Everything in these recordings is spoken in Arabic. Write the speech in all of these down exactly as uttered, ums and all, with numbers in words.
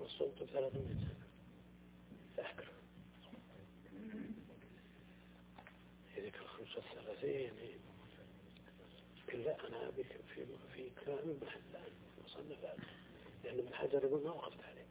صمت ثلاثمائة سنة أذكر هذيك الخمسة وثلاثين. لا أنا أبيك في في كلام ابن حبان مصنفات، لأن ابن حجر يقول ما وقفت عليه.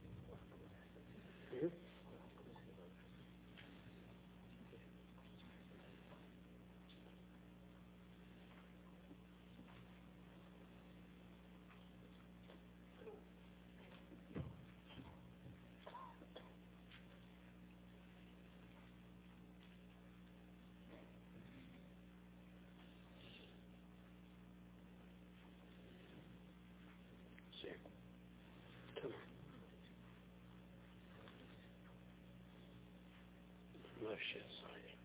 ما في شيء صحيح.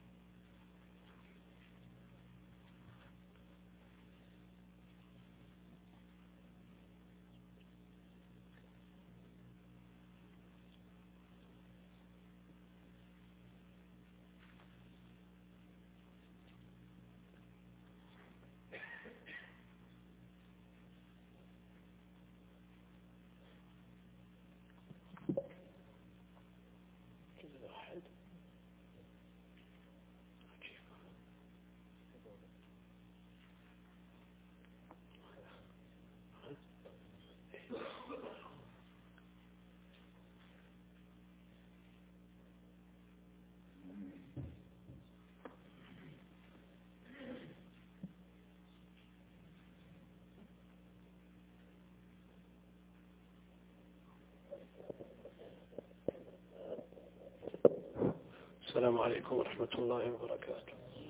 السلام عليكم ورحمة الله وبركاته.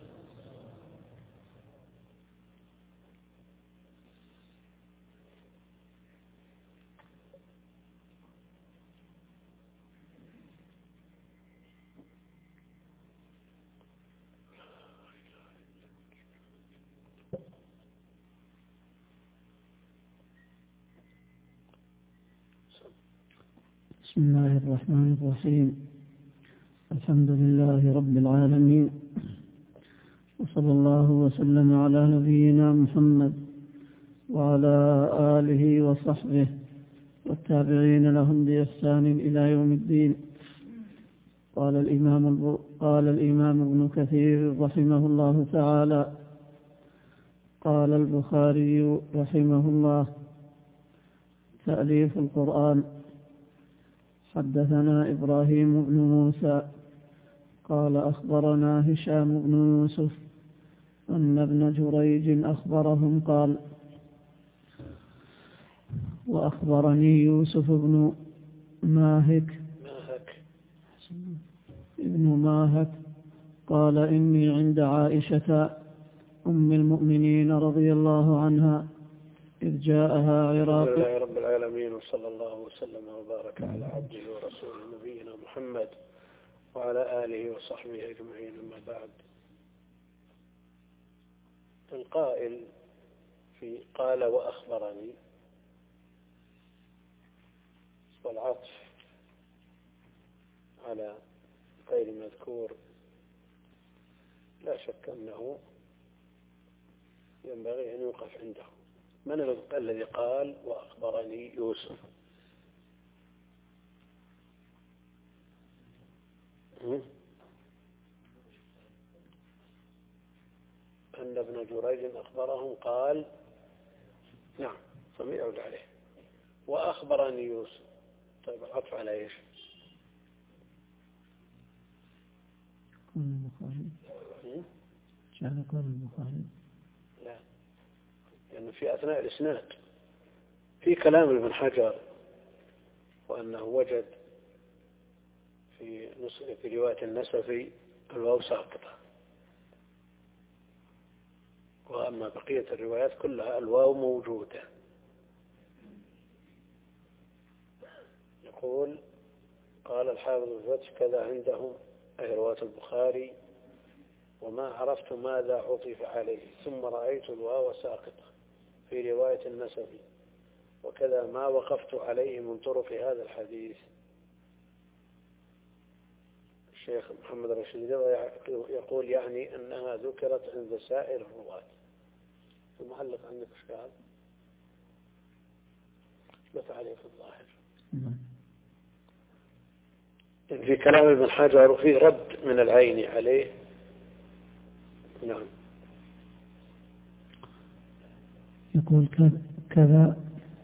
بسم الله الرحمن الرحيم. الحمد لله رب العالمين، وصلى الله وسلم على نبينا محمد وعلى آله وصحبه والتابعين لهم بإحسان إلى يوم الدين. قال الإمام قال الإمام ابن كثير رحمه الله تعالى: قال البخاري رحمه الله: تأليف القرآن. حدثنا إبراهيم بن موسى قال أخبرنا هشام بن يوسف أن ابن جريج أخبرهم قال: وأخبرني يوسف بن ماهك ابن ماهك قال: إني عند عائشة أم المؤمنين رضي الله عنها إذ جاءها عراق. الحمد لله رب العالمين، وصلى الله وسلم وبارك على عبده ورسوله نبينا محمد وعلى آله وصحبه أجمعين. أما بعد، القائل في قال وأخبرني والعطف على غير مذكور لا شك أنه ينبغي أن يوقف عنده. من الذي قال وأخبرني يوسف؟ أن ابن جريج أخبرهم قال نعم، فما يعود عليه. وأخبرني يوسف، طيب العطف على إيش؟ قال البخاري. شعر قال البخاري. لا، لأنه في أثناء الإسناد في كلام ابن حجر، وأنه وجد في في رواية النسفي الواو ساقطة، وأما بقية الروايات كلها الواو موجودة. يقول قال الحافظ الفتح كذا عندهم أي رواة البخاري، وما عرفت ماذا عطف عليه، ثم رأيت الواو ساقطة في رواية النسفي، وكذا ما وقفت عليه من طرق هذا الحديث. الشيخ محمد رشيد يقول يعني أنها ذكرت عند سائر الرواة. المعلق عندك إشكال؟ لا تعليق الظاهر. في كلام ابن حجر وفيه رد من العيني عليه. نعم. يقول كذا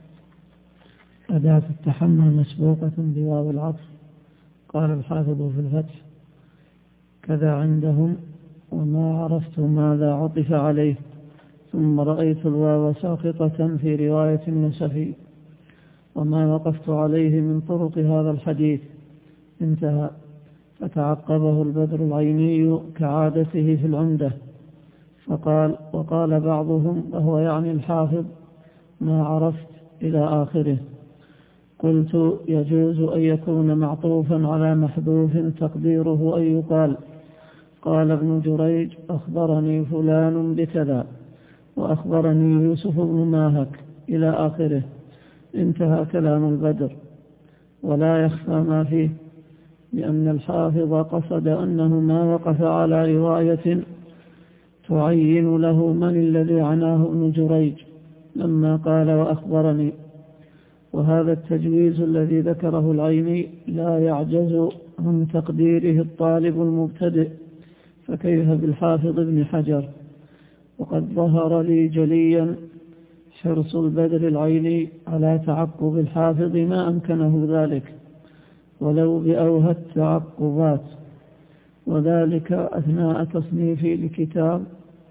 أداة التحمل مسبوقة بواو العطف. قال الحافظ في الفتح: كذا عندهم وما عرفت ماذا عطف عليه، ثم رأيت الواو ساقطة في رواية النسفي، وما وقفت عليه من طرق هذا الحديث. انتهى. فتعقبه البدر العيني كعادته في العمدة فقال: وقال بعضهم، وهو يعني الحافظ: ما عرفت إلى آخره. قلت: يجوز أن يكون معطوفا على محذوف تقديره أن يقال: قال ابن جريج: أخبرني فلان بكذا، وأخبرني يوسف بن ماهك، إلى آخره. انتهى كلام البدر. ولا يخفى ما فيه، لأن الحافظ قصد أنه ما وقف على رواية تعين له من الذي عناه ابن جريج لما قال: وأخبرني. وهذا التجويز الذي ذكره العيني لا يعجز عن تقديره الطالب المبتدئ، فكيف بالحافظ ابن حجر؟ وقد ظهر لي جليا حرص البدر العيني على تعقب الحافظ ما أمكنه ذلك ولو بأوهى التعقبات، وذلك أثناء تصنيفي لكتاب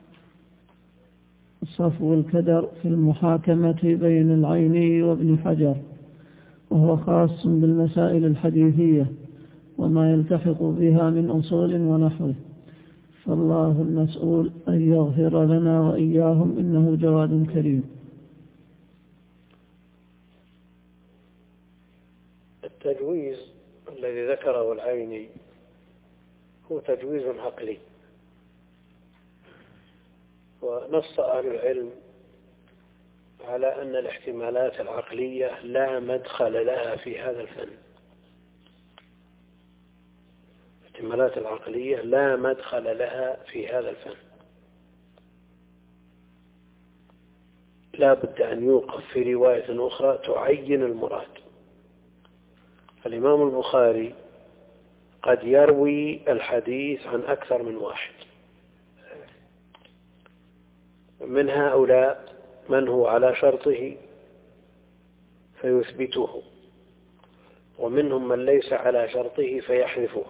صفو الكدر في المحاكمة بين العيني وابن حجر، وهو خاص بالمسائل الحديثية وما يلتحق بها من أصول ونحوه. فالله المسؤول أن يغفر لنا وإياهم، إنه جواد كريم. التجويز الذي ذكره العيني هو تجويز عقلي، ونص أهل العلم على أن الاحتمالات العقلية لا مدخل لها في هذا الفن. الاحتمالات العقلية لا مدخل لها في هذا الفن، لا بد أن يوقف في رواية أخرى تعين المراد. الإمام البخاري قد يروي الحديث عن أكثر من واحد، من هؤلاء من هو على شرطه فيثبته، ومنهم من ليس على شرطه فيحذفه.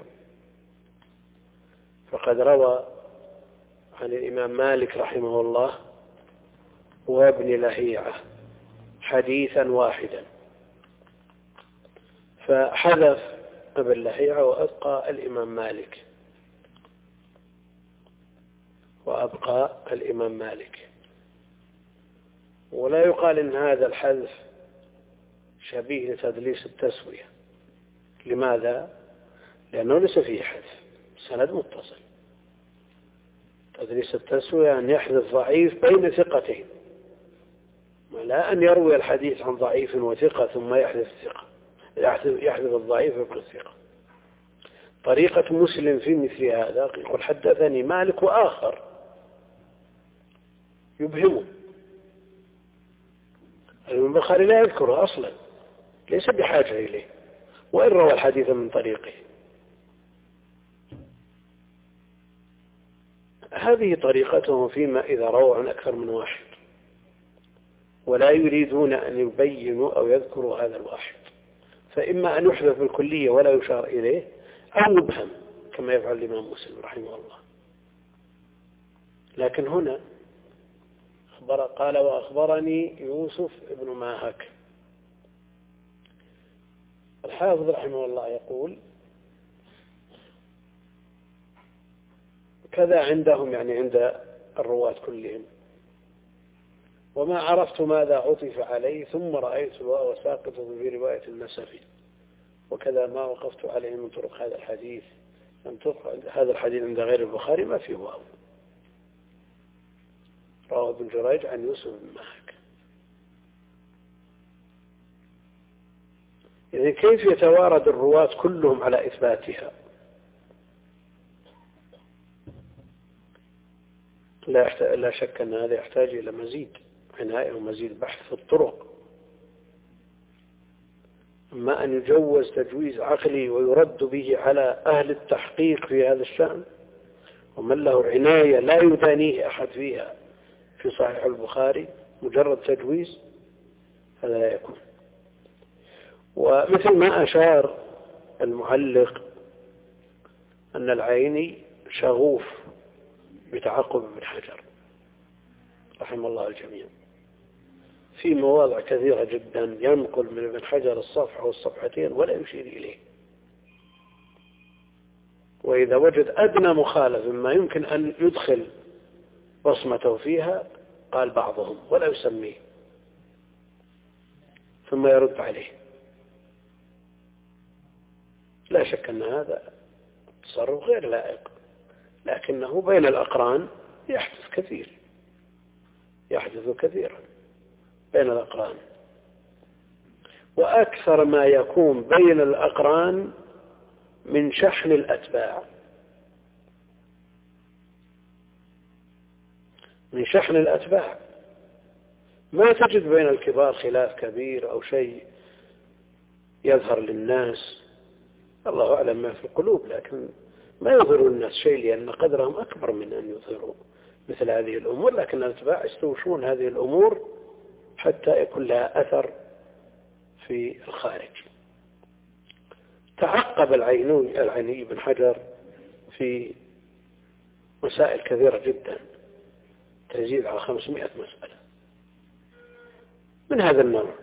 فقد روى عن الإمام مالك رحمه الله وابن لهيعة حديثا واحدا، فحذف ابن لهيعة وأبقى الإمام مالك وأبقى الإمام مالك. ولا يقال إن هذا الحذف شبيه لتدليس التسوية. لماذا؟ لأنه ليس فيه حذف، سند متصل. تدليس التسوية أن يحذف ضعيف بين ثقتين، لا أن يروي الحديث عن ضعيف وثقة ثم يحذف الثقة، يحذف الضعيف ويبقى الثقة. طريقة مسلم في مثل هذا يقول: حدثني مالك وآخر، يبهمه. البخاري لا يذكره أصلا، ليس بحاجة إليه، وإن روى الحديث من طريقه. هذه طريقتهم فيما إذا رووا عن أكثر من واحد، ولا يريدون أن يبينوا أو يذكروا هذا الواحد، فإما أن يحذف بالكلية ولا يشار إليه، أو يبهم كما يفعل الإمام مسلم رحمه الله. لكن هنا أخبر قال: وأخبرني يوسف بن ماهك. الحافظ رحمه الله يقول: كذا عندهم، يعني عند الرواة كلهم، وما عرفت ماذا عطف عليه، ثم رأيت الواو ساقطة في رواية النسفي، وكذا ما وقفت عليه من طرق هذا الحديث. لم تطرق هذا الحديث عند غير البخاري ما فيه واو. رواه ابن جريج عن يوسف بن ماهك. يعني كيف يتوارد الرواة كلهم على إثباتها؟ لا لا شك أن هذا يحتاج إلى مزيد عناية ومزيد بحث في الطرق. أما أن يجوز تجويز عقلي ويرد به على أهل التحقيق في هذا الشأن ومن له عناية لا يدانيه أحد فيها في صحيح البخاري مجرد تجويز، هذا لا يكون. ومثل ما أشار المعلق أن العيني شغوف بتعقب ابن حجر رحمه الله الجميع في مواضع كثيرة جدا، ينقل من ابن حجر الصفحة والصفحتين ولا يشير إليه، وإذا وجد أدنى مخالف مما يمكن أن يدخل بصمته فيها قال بعضهم ولا يسميه ثم يرد عليه. لا شك أن هذا تصرف غير لائق، لكنه بين الأقران يحدث كثير، يحدث كثيرا بين الأقران، وأكثر ما يكون بين الأقران من شحن الأتباع، من شحن الأتباع. ما تجد بين الكبار خلاف كبير أو شيء يظهر للناس، الله أعلم ما في القلوب، لكن ما يظهر الناس شيء لأن قدرهم أكبر من أن يظهروا مثل هذه الأمور، لكن الأتباع يستوشون هذه الأمور حتى يكون لها أثر في الخارج. تعقب العيني العيني بن حجر في مسائل كثيرة جدا تزيد على خمسمائة مسألة من هذا النوع.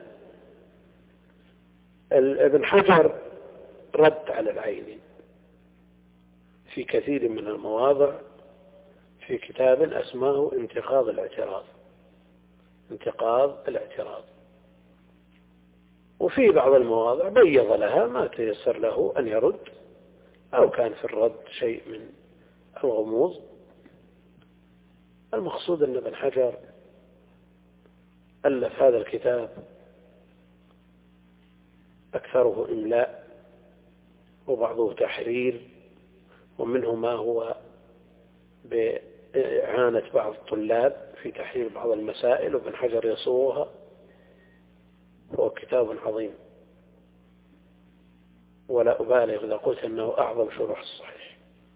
ابن حجر رد على العيني في كثير من المواضع في كتاب اسمه انتقاض الاعتراض، انتقاض الاعتراض، وفي بعض المواضع بيض لها ما تيسر له أن يرد أو كان في الرد شيء من الغموض. المقصود أن ابن حجر ألف هذا الكتاب أكثره إملاء وبعضه تحرير، ومنه ما هو بإعانة بعض الطلاب في تحرير بعض المسائل وابن حجر يصوغها، هو كتاب عظيم ولا أبالغ إذا قلت أنه أعظم شروح الصحيح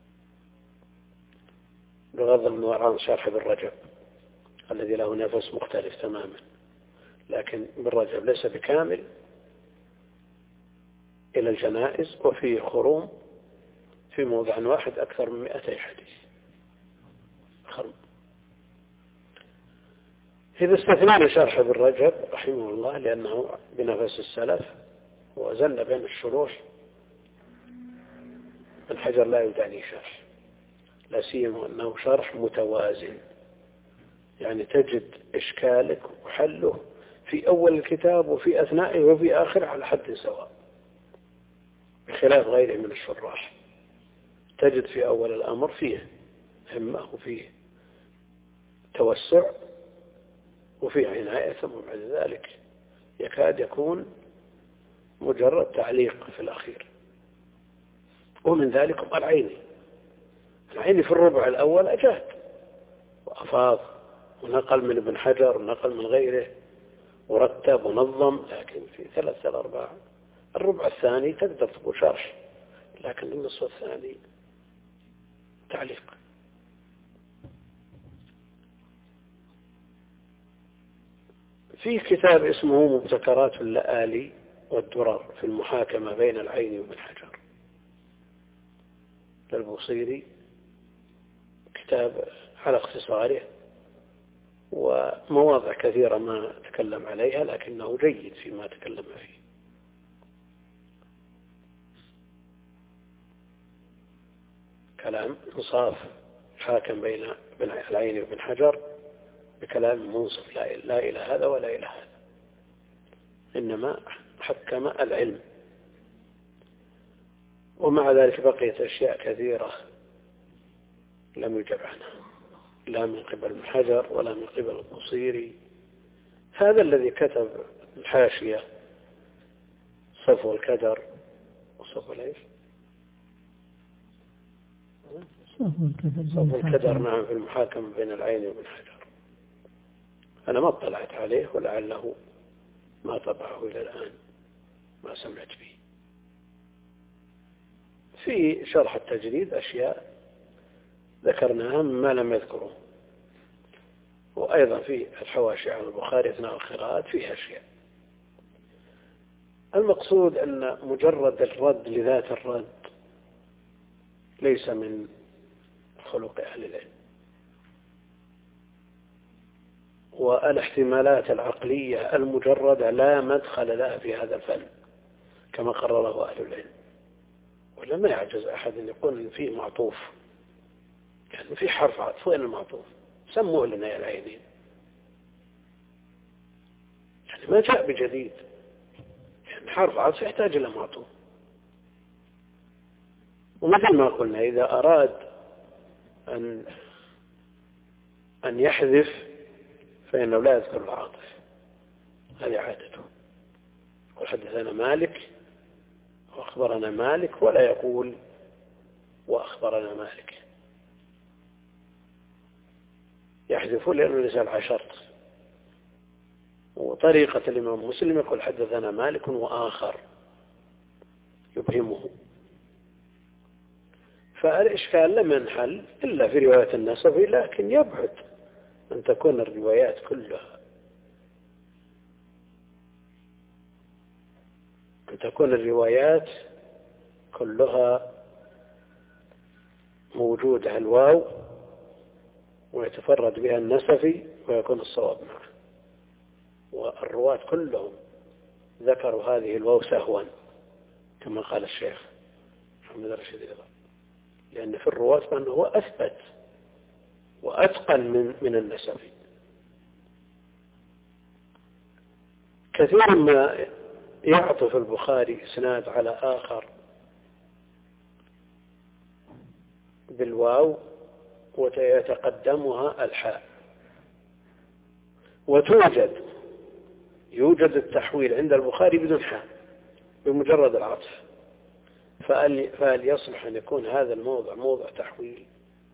بغض النظر عن شرح ابن رجب الذي له نفس مختلف تماما، لكن ابن رجب ليس بكامل إلى الجنائز، وفيه خروم في موضع واحد أكثر من مئتي حديث خرم. إذا استثنانا شرح ابن رجب رحمه الله لأنه بنفس السلف وزن بين الشروح، ابن حجر لا يداني شرح، لا سيما أنه شرح متوازن، يعني تجد إشكالك وحله في أول الكتاب وفي أثنائه وفي آخره على حد سواء، بخلاف غيره من الشراح تجد في أول الأمر فيه همة وفيه توسع وفيه عناية، ثم بعد ذلك يكاد يكون مجرد تعليق في الأخير. ومن ذلك العيني العيني في الربع الأول أجاد وأفاض ونقل من ابن حجر ونقل من غيره ورتب ونظم، لكن في ثلاثة الأرباع الربع الثاني تقدر تقول شرح، لكن النصف الثاني تعليق. في كتاب اسمه مبتكرات اللآلي والدرر في المحاكمة بين العين وابن حجر للبوصيري، كتاب على اختصاره ومواضع كثيرة ما تكلم عليها لكنه جيد فيما تكلم فيه. كلام انصاف حاكم بين العين وابن حجر بكلام منصف، لا إلى هذا ولا إلى هذا، إنما حكم العلم. ومع ذلك بقيت أشياء كثيرة لم يجب عنها لا من قبل ابن حجر ولا من قبل البوصيري. هذا الذي كتب الحاشية صفو الكدر وصفو ليش صفو الكدر نعم في المحاكمة بين العين وابن حجر، أنا ما اطلعت عليه ولعله ما طبعه إلى الآن. ما سمعت به. في شرح التجريد أشياء ذكرناها مما لم يذكره، وأيضا في الحواشي على البخاري أثناء القراءات فيها أشياء. المقصود أن مجرد الرد لذات الرد ليس من خلق أهل العلم، والاحتمالات العقلية المجردة لا مدخل لها في هذا الفن كما قرره أهل العلم. ولا ما يعجز أحد أن يقول إن فيه معطوف، يعني في حرف عطف، وين المعطوف؟ سموه لنا يا العينين، يعني ما جاء بجديد، يعني حرف عطف يحتاج إلى معطوف. ومثل ما قلنا إذا أراد أن أن يحذف فإنه لا يذكر العاطف، هذه عادته. يقول حدثنا مالك وأخبرنا مالك، ولا يقول وأخبرنا مالك، يحذف لأنه ليس على شرط. وطريقة الإمام مسلم يقول حدثنا مالك وآخر، يبهمه. فالإشكال لم ينحل إلا في رواية النسبي، لكن يبعد أن تكون الروايات كلها أن تكون الروايات كلها موجودة الواو ويتفرد بها النسفي ويكون الصواب معه. والرواة كلهم ذكروا هذه الواو سهوا كما قال الشيخ محمد رشيد رضا، لأن في الرواة من هو أثبت وأتقن من من النسفي. كثيرا ما يعطف البخاري إسناد على آخر بالواو ويتقدمها الحاء، وتوجد يوجد التحويل عند البخاري بدون حاء بمجرد العطف. فهل فهل يصلح أن يكون هذا الموضع موضع تحويل؟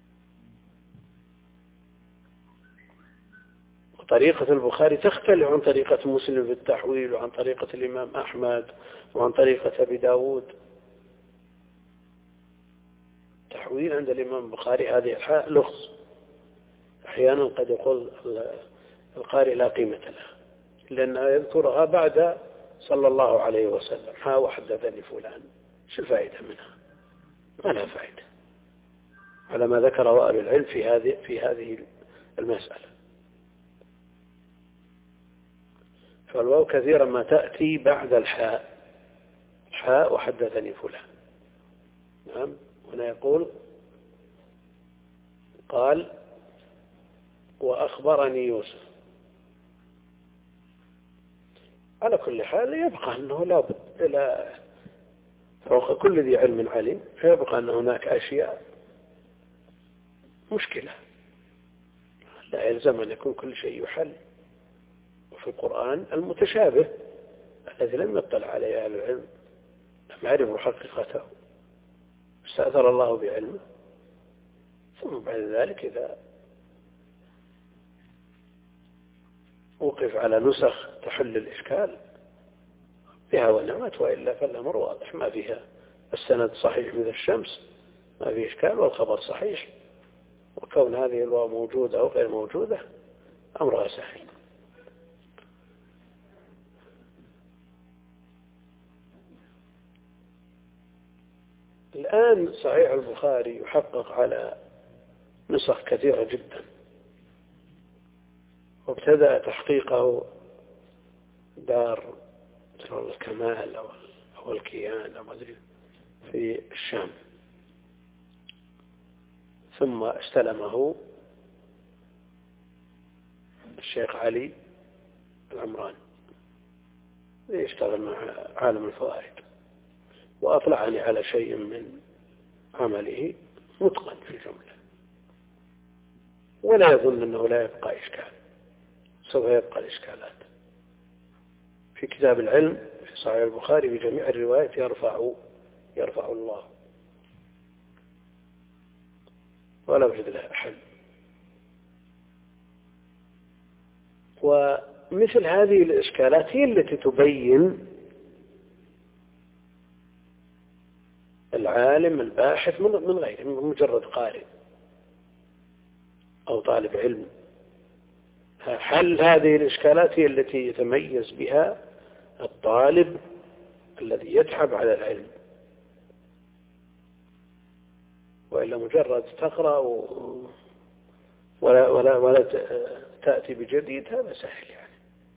طريقة البخاري تختلف عن طريقة مسلم في التحويل، وعن طريقة الإمام أحمد، وعن طريقة أبي داود. تحويل عند الإمام البخاري هذه الحاء لغز، أحيانا قد يقول القارئ لا قيمة لها لأنه يذكرها بعد صلى الله عليه وسلم، ها وحدثني فلان، شو الفائدة منها؟ ما لها فائدة على ما ذكره أهل العلم في هذه في هذه المسألة. فالواو كثيرا ما تأتي بعد الحاء، حاء وحدثني فلان. نعم. هنا يقول قال وأخبرني يوسف. على كل حال يبقى أنه لا بد إلى فوق كل ذي علم علم، فيبقى أن هناك أشياء مشكلة لا يلزم أن يكون كل شيء يحل. وفي القرآن المتشابه الذي لم يطلع عليه أهل العلم، لم يعرفوا حقيقته، استأثر الله بعلمه، ثم بعد ذلك إذا وقف على نسخ تحل الإشكال بها ونعمت، وإلا فالأمر واضح، ما فيها السند صحيح مثل الشمس، ما فيه إشكال، والخبر صحيح، وكون هذه الواو موجودة أو غير موجودة أمرها سهل. الآن صحيح البخاري يحقق على نسخ كثيرة جدا، وابتدأ تحقيقه دار الكمال أو الكيان أو مدري في الشام، ثم استلمه الشيخ علي العمران يشتغل مع عالم الفوائد، وأطلعني على شيء من عمله متقن في الجملة، ولا يظن أنه لا يبقى إشكال، سوف يبقى الإشكالات. في كتاب العلم في صحيح البخاري بجميع الروايات يرفع يرفع الله، ولا وجد لها حل. ومثل هذه الإشكالات هي التي تبين العالم الباحث من من غيره، من مجرد قارئ أو طالب علم. حل هذه الإشكالات هي التي يتميز بها الطالب الذي يتعب على العلم، وإلا مجرد تقرأ ولا, ولا, ولا تأتي بجديد هذا سهل يعني.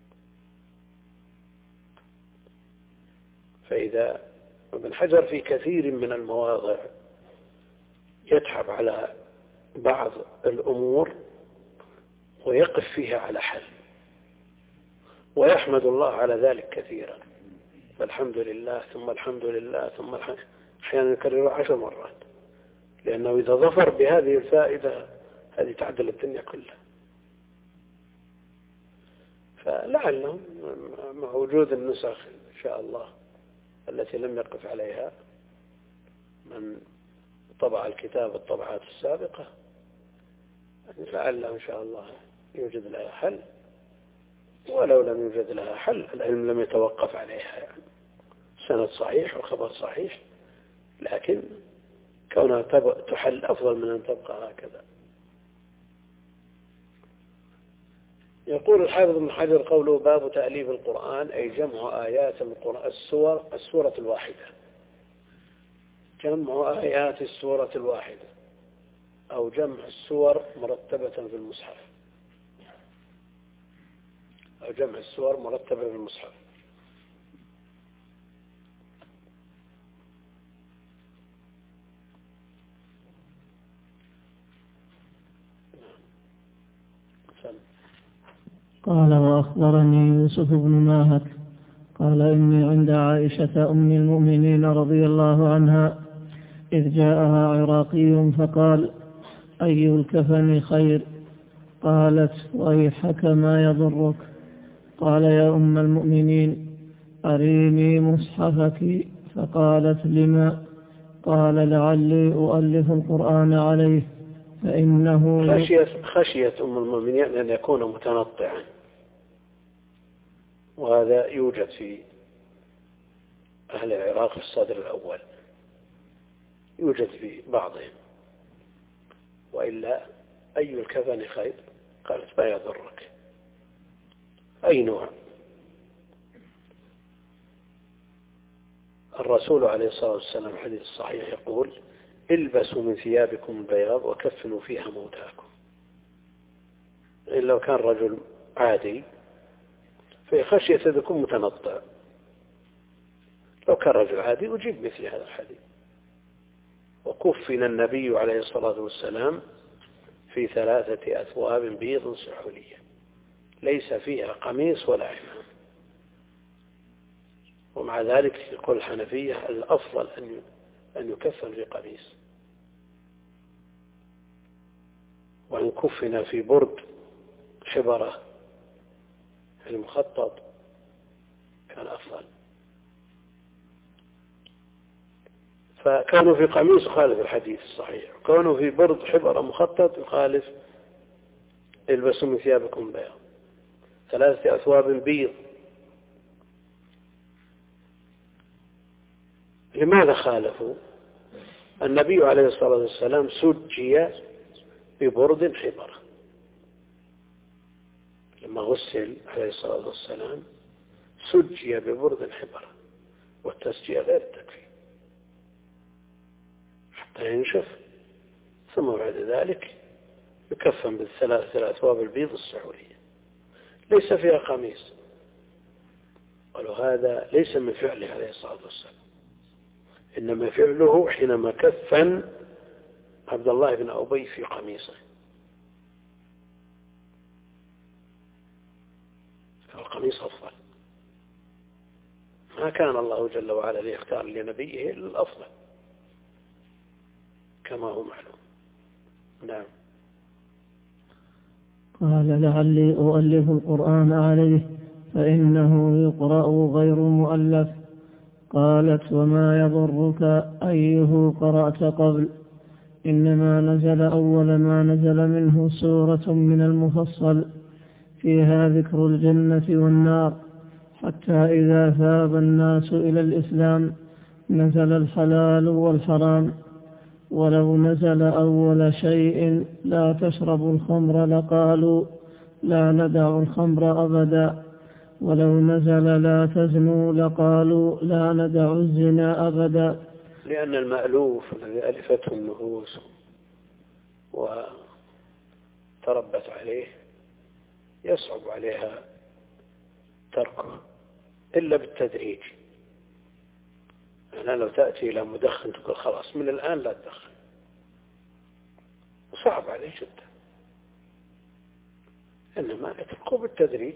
فإذا ابن حجر في كثير من المواضع يتعب على بعض الأمور ويقف فيها على حل، ويحمد الله على ذلك كثيرا، فالحمد لله ثم الحمد لله ثم الحمد، أحيانا يكررها عشر مرات، لأنه إذا ظفر بهذه الفائدة هذه تعدل الدنيا كلها. فلعلهم مع وجود النسخ إن شاء الله التي لم يقف عليها من طبع الكتاب الطبعات السابقة، لعله إن شاء الله يوجد لها حل، ولو لم يوجد لها حل العلم لم يتوقف عليها يعني. سند صحيح وخبر صحيح، لكن كونها تحل أفضل من أن تبقى هكذا. يقول الحافظ ابن حجر قوله باب تأليف القرآن أي جمع آيات القرآن السور السورة الواحدة، جمع آيات السورة الواحدة أو جمع السور مرتبة في المصحف، أو جمع السور مرتبة في المصحف. قال وأخبرني يوسف بن ماهك قال إني عند عائشة أم المؤمنين رضي الله عنها إذ جاءها عراقي فقال أي الكفن خير؟ قالت ويحك ما يضرك. قال يا أم المؤمنين أريني مصحفك. فقالت لما؟ قال لعلي أؤلف القرآن عليه فإنه خشيت, خشيت أم المؤمنين أن يكون متنطعا، وهذا يوجد في أهل العراق في الصدر الأول، يوجد في بعضهم. وإلا أي الكفن خير؟ قالت ما يضرك. أي نوع؟ الرسول عليه الصلاة والسلام حديث صحيح يقول البسوا من ثيابكم البياض وكفنوا فيها موتاكم. إلا لو كان رجل عادي فخشية أن يكون متنطع، لو كان رجل عادي أجيب مثل هذا الحديث. وكفن النبي عليه الصلاة والسلام في ثلاثة أثواب بيض سحولية ليس فيها قميص ولا عمام. ومع ذلك يقول الحنفية الأفضل أن يكفن في قميص، وأن كفن في برد حبرة المخطط كان أفضل. فكانوا في قميص يخالف الحديث الصحيح، وكانوا في برد حبرة مخطط يخالف البسوا من ثيابكم بياض. ثلاثة أثواب بيض. لماذا خالفوا؟ النبي عليه الصلاة والسلام سجي ببرد حبرة لما غسل عليه الصلاة والسلام، سجي ببرد حبرة، والتسجية غير التكفير حتى ينشف، ثم بعد ذلك يكفن بالثلاثة الأثواب البيض السحولية ليس فيها قميص. قالوا هذا ليس من فعله عليه الصلاة والسلام، إنما فعله حينما كفن عبد الله بن أبي في قميصه، فالقميص أفضل. ما كان الله جل وعلا ليختار لنبيه إلا الأفضل كما هو معلوم. نعم. قال لعلي أؤلف القرآن عليه فإنه يقرأ غير مؤلف. قالت وما يضرك أيه قرأت قبل؟ إنما نزل أول ما نزل منه سورة من المفصل فيها ذكر الجنة والنار، حتى إذا ثاب الناس إلى الإسلام نزل الحلال والحرام، ولو نزل أول شيء لا تشربوا الخمر لقالوا لا ندع الخمر أبدا، ولو نزل لا تزنوا لقالوا لا ندع الزنا أبدا. لأن المألوف الذي ألفته النفوس وتربت عليه يصعب عليها تركه إلا بالتدريج. يعني لو تأتي إلى مدخن تقول خلاص من الآن لا تدخن، صعب عليه جدا، إنما اتركه بالتدريج.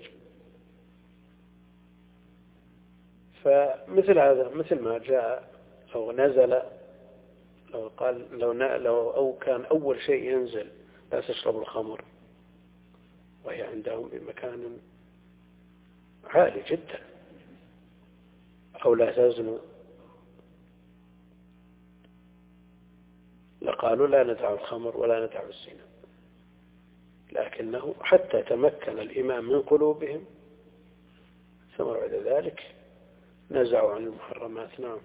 فمثل هذا مثل ما جاء لو نزل لو قال لو لو أو كان أول شيء ينزل لا تشرب الخمر، وهي عندهم بمكان عالي جدا، أو لا تزنوا لقالوا لا ندع الخمر ولا ندع الزنا. لكنه حتى تمكن الإيمان من قلوبهم ثم بعد ذلك نزعوا عن المحرمات. نعم.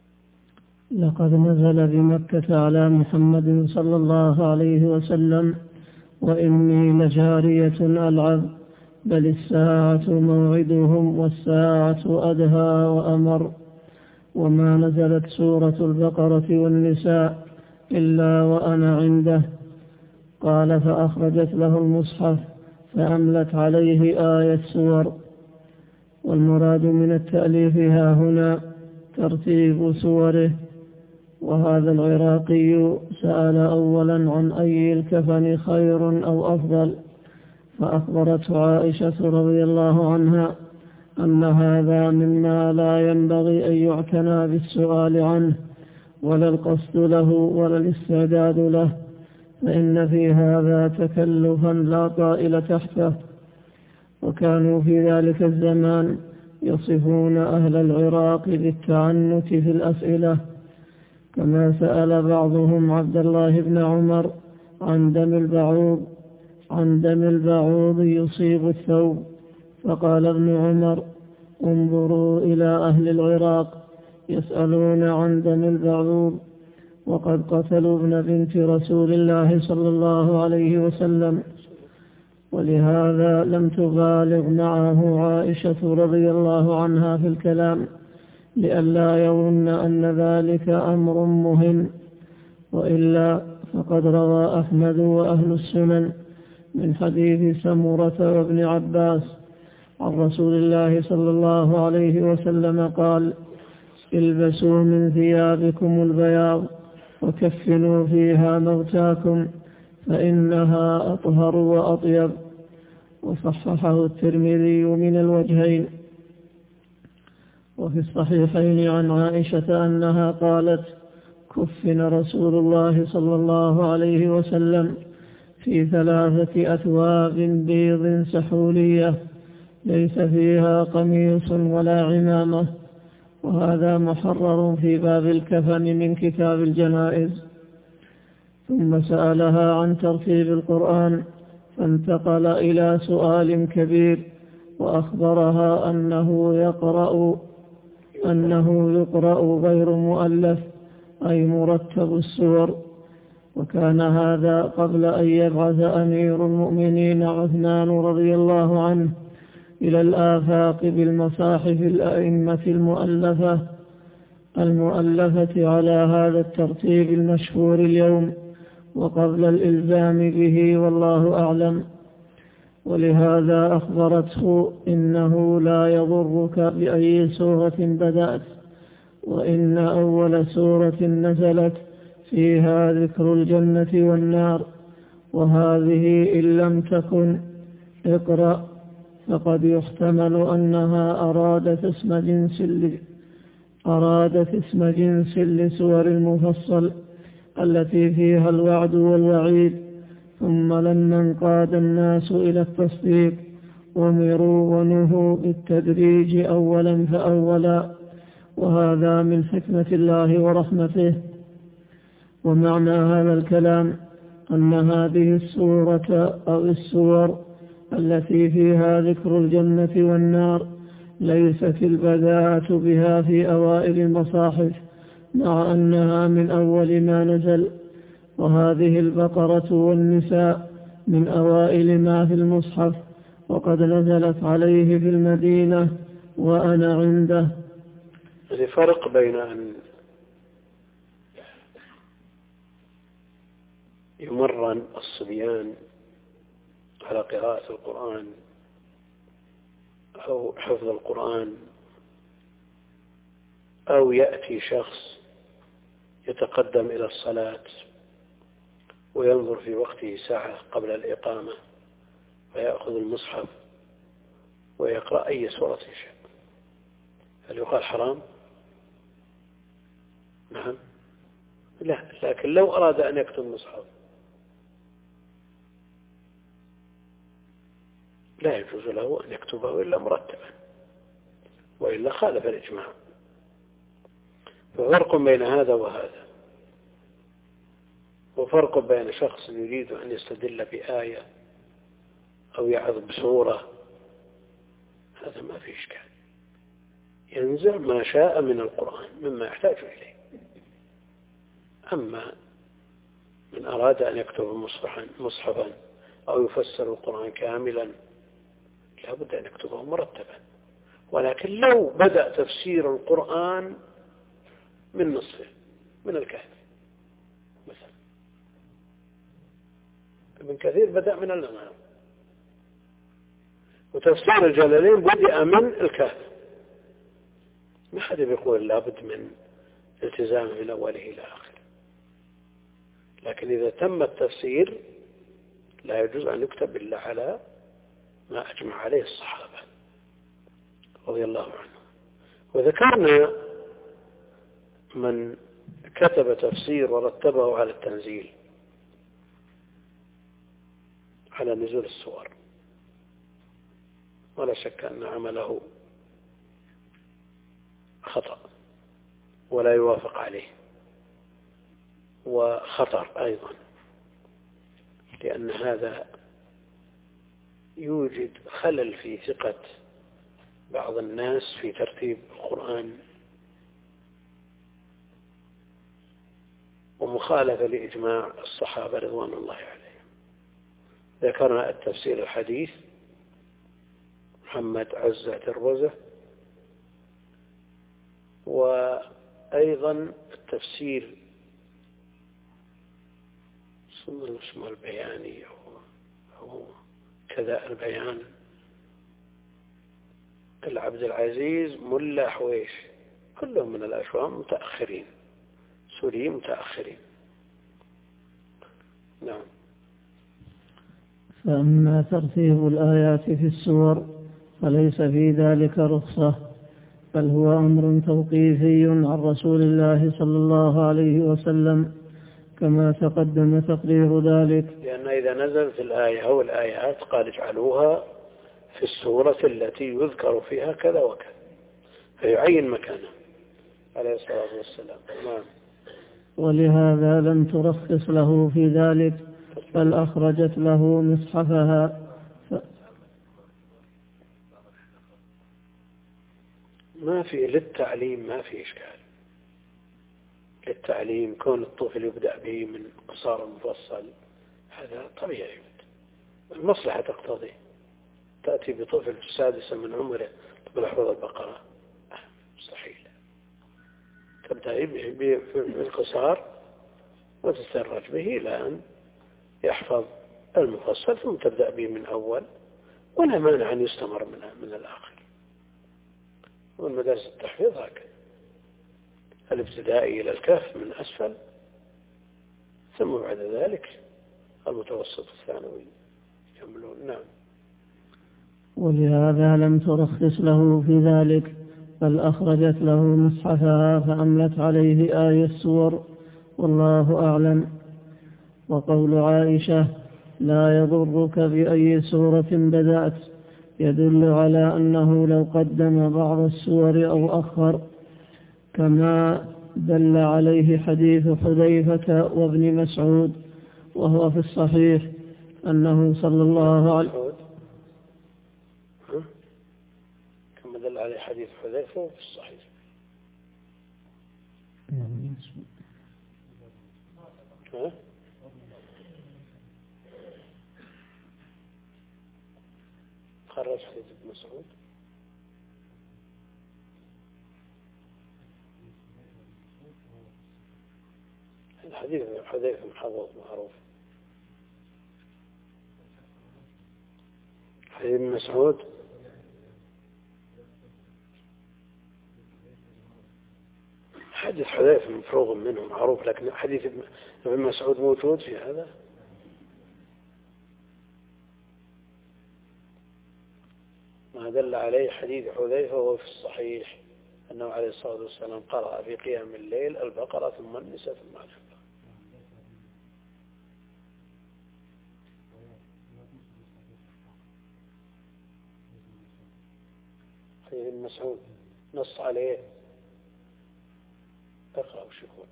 لقد نزل بمكة على محمد صلى الله عليه وسلم وإني لجارية ألعب، بل الساعة موعدهم والساعة أدهى وأمر. وما نزلت سورة البقرة والنساء إلا وأنا عنده. قال فأخرجت له المصحف فأملت عليه آية سور. والمراد من التأليف ها هنا ترتيب سوره. وهذا العراقي سأل أولا عن أي الكفن خير أو أفضل، فأخبرته عائشة رضي الله عنها أن هذا مما لا ينبغي أن يعتنى بالسؤال عنه ولا القصد له ولا الاستعداد له، فإن في هذا تكلفا لا طائل تحته. وكانوا في ذلك الزمان يصفون أهل العراق بالتعنت في الأسئلة، كما سأل بعضهم عبد الله بن عمر عن دم البعوض عن دم البعوض يصيب الثوب، فقال ابن عمر انظروا إلى أهل العراق يسألون عن دم البعوض وقد قتلوا ابن بنت رسول الله صلى الله عليه وسلم. ولهذا لم تبالغ معه عائشة رضي الله عنها في الكلام لئلا يظن أن ذلك أمر مهم. وإلا فقد روى أحمد وأهل السنن من حديث سمرة وابن عباس عن رسول الله صلى الله عليه وسلم قال البسوا من ثيابكم البياض وكفنوا فيها موتاكم فإنها أطهر وأطيب. وصححه الترمذي من الوجهين. وفي الصحيحين عن عائشة أنها قالت كفن رسول الله صلى الله عليه وسلم في ثلاثة أثواب بيض سحولية ليس فيها قميص ولا عمامة. وهذا محرر في باب الكفن من كتاب الجنائز. ثم سألها عن ترتيب القرآن فانتقل إلى سؤال كبير، وأخبرها أنه يقرأ أنه يقرأ غير مؤلف أي مرتب السور. وكان هذا قبل أن يبعث أمير المؤمنين عثمان رضي الله عنه إلى الآفاق بالمصاحف الأئمة المؤلفة المؤلفة على هذا الترتيب المشهور اليوم، وقبل الإلزام به والله أعلم. ولهذا أخبرته إنه لا يضرك بأي سورة بدأت، وإن أول سورة نزلت فيها ذكر الجنة والنار، وهذه إن لم تكن اقرأ، فقد يحتمل أنها أرادت اسم جنس أرادت اسم جنس لسور المفصل التي فيها الوعد والوعيد. ثم لما انقاد الناس إلى التصديق أمروا ونهوا بالتدريج أولا فأولا، وهذا من حكمة الله ورحمته. ومعنى هذا الكلام أن هذه السورة أو السور التي فيها ذكر الجنة والنار ليست البداءة بها في أوائل المصاحف، مع أنها من أول ما نزل، وهذه البقرة والنساء من أوائل ما في المصحف، وقد نزلت عليه في المدينة وأنا عنده. هذا فرق بين أن يمرن الصبيان على قراءة القرآن أو حفظ القرآن، أو يأتي شخص يتقدم إلى الصلاة وينظر في وقته ساعة قبل الإقامة فيأخذ المصحف ويقرأ أي سورة شاء. هل يقال حرام؟ نعم، لا. لكن لو أراد أن يكتب مصحف لا يجوز له أن يكتبه إلا مرتبا، وإلا خالف الإجماع. ففرق بين هذا وهذا، وفرق بين شخص يريد أن يستدل بآية أو يعظ بسورة، هذا ما في إشكال، ينزع ما شاء من القرآن مما يحتاج إليه. أما من أراد أن يكتب مصحفا أو يفسر القرآن كاملا لا بد أن يكتبه مرتبا. ولكن لو بدأ تفسير القرآن من نصفه من الكهف مثلا، ابن كثير بدأ من الأنعام، وتفسير الجلالين بدأ من الكهف، ما حد بيقول لابد من التزام من أوله إلى آخره. لكن إذا تم التفسير لا يجوز أن يكتب إلا على ما أجمع عليه الصحابة رضي الله عنهم. وذكرنا من كتب تفسير ورتبه على التنزيل على نزول السور، ولا شك أن عمله خطأ ولا يوافق عليه، وخطر أيضا، لأن هذا يوجد خلل في ثقة بعض الناس في ترتيب القرآن، ومخالفة لإجماع الصحابة رضوان الله عليهم. ذكرنا التفسير الحديث محمد عزة الروزة، وأيضا التفسير اسمه البياني أو كذا البيان العبد العزيز ملا حويش، كلهم من الأشوام متأخرين، سوريين متأخرين. نعم. فأما ترتيب الآيات في السور فليس في ذلك رخصة، بل هو أمر توقيفي عن رسول الله صلى الله عليه وسلم، كما تقدم تقرير ذلك. لأن إذا نزلت الآية أو الآيات قال اجعلوها في السورة التي يذكر فيها كذا وكذا، فيعين مكانه عليه الصلاة والسلام. نعم. ولهذا لم ترخص له في ذلك، بل أخرجت له مصحفها. ف... ما في للتعليم ما في إشكال. للتعليم كون الطفل يبدأ به من قصار المفصل هذا طبيعي، المصلحة تقتضي. تأتي بطفل في السادسة من عمره تقول احفظ البقرة، مستحيل. تبدأ بالقصار وتتدرج به إلى أن يحفظ المفصل، ثم تبدأ به من أول، ولا مانع أن يستمر من من الآخر. والمدارس التحفيظ هكذا، الابتدائي إلى الكهف من أسفل، ثم بعد ذلك المتوسط الثانوي يكملون. نعم. ولهذا لم ترخص له في ذلك، بل أخرجت له مصحفها فأملت عليه آية السور، والله أعلم. وقول عائشة لا يضرك بأي سورة بدأت يدل على أنه لو قدم بعض السور أو أخر، كما دل عليه حديث حذيفة وابن مسعود، وهو في الصحيح أنه صلى الله عليه وسلم كما دل عليه حديث حذيفة في الصحيح. ها؟ خرج حديث ابن مسعود الحديث حذيفة محفوظ معروف. حديث ابن مسعود حديث حذيفة مفروغ منه معروف، لكن حديث ابن مسعود موجود في هذا. ما دل عليه حديث حذيفة وهو في الصحيح أنه عليه الصلاة والسلام قرأ في قيام الليل البقرة ثم النساء ثم الحجر. حديث ابن مسعود نص عليه اقرأ وش يقول.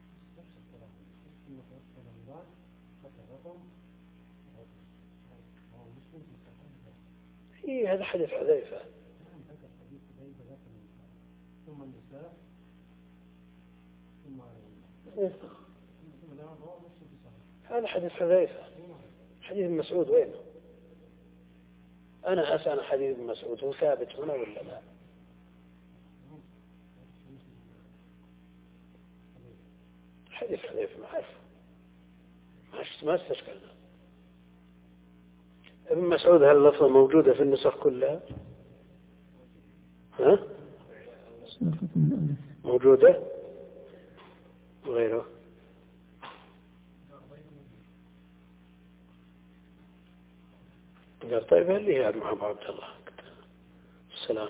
إيه هذا حديث حذيفة. ثم النساء ثم إيه؟ هذا حديث حذيفة. حديث ابن مسعود وينه؟ أنا أسأل حديث ابن مسعود هو ثابت هنا ولا لا؟ حديث حذيفة ما أعرفه، ما استشكلنا. ابن مسعود هل اللفظة موجودة في النسخ كلها؟ ها؟ موجودة وغيره. قال طيب هل لي مع أبو عبد الله السلام.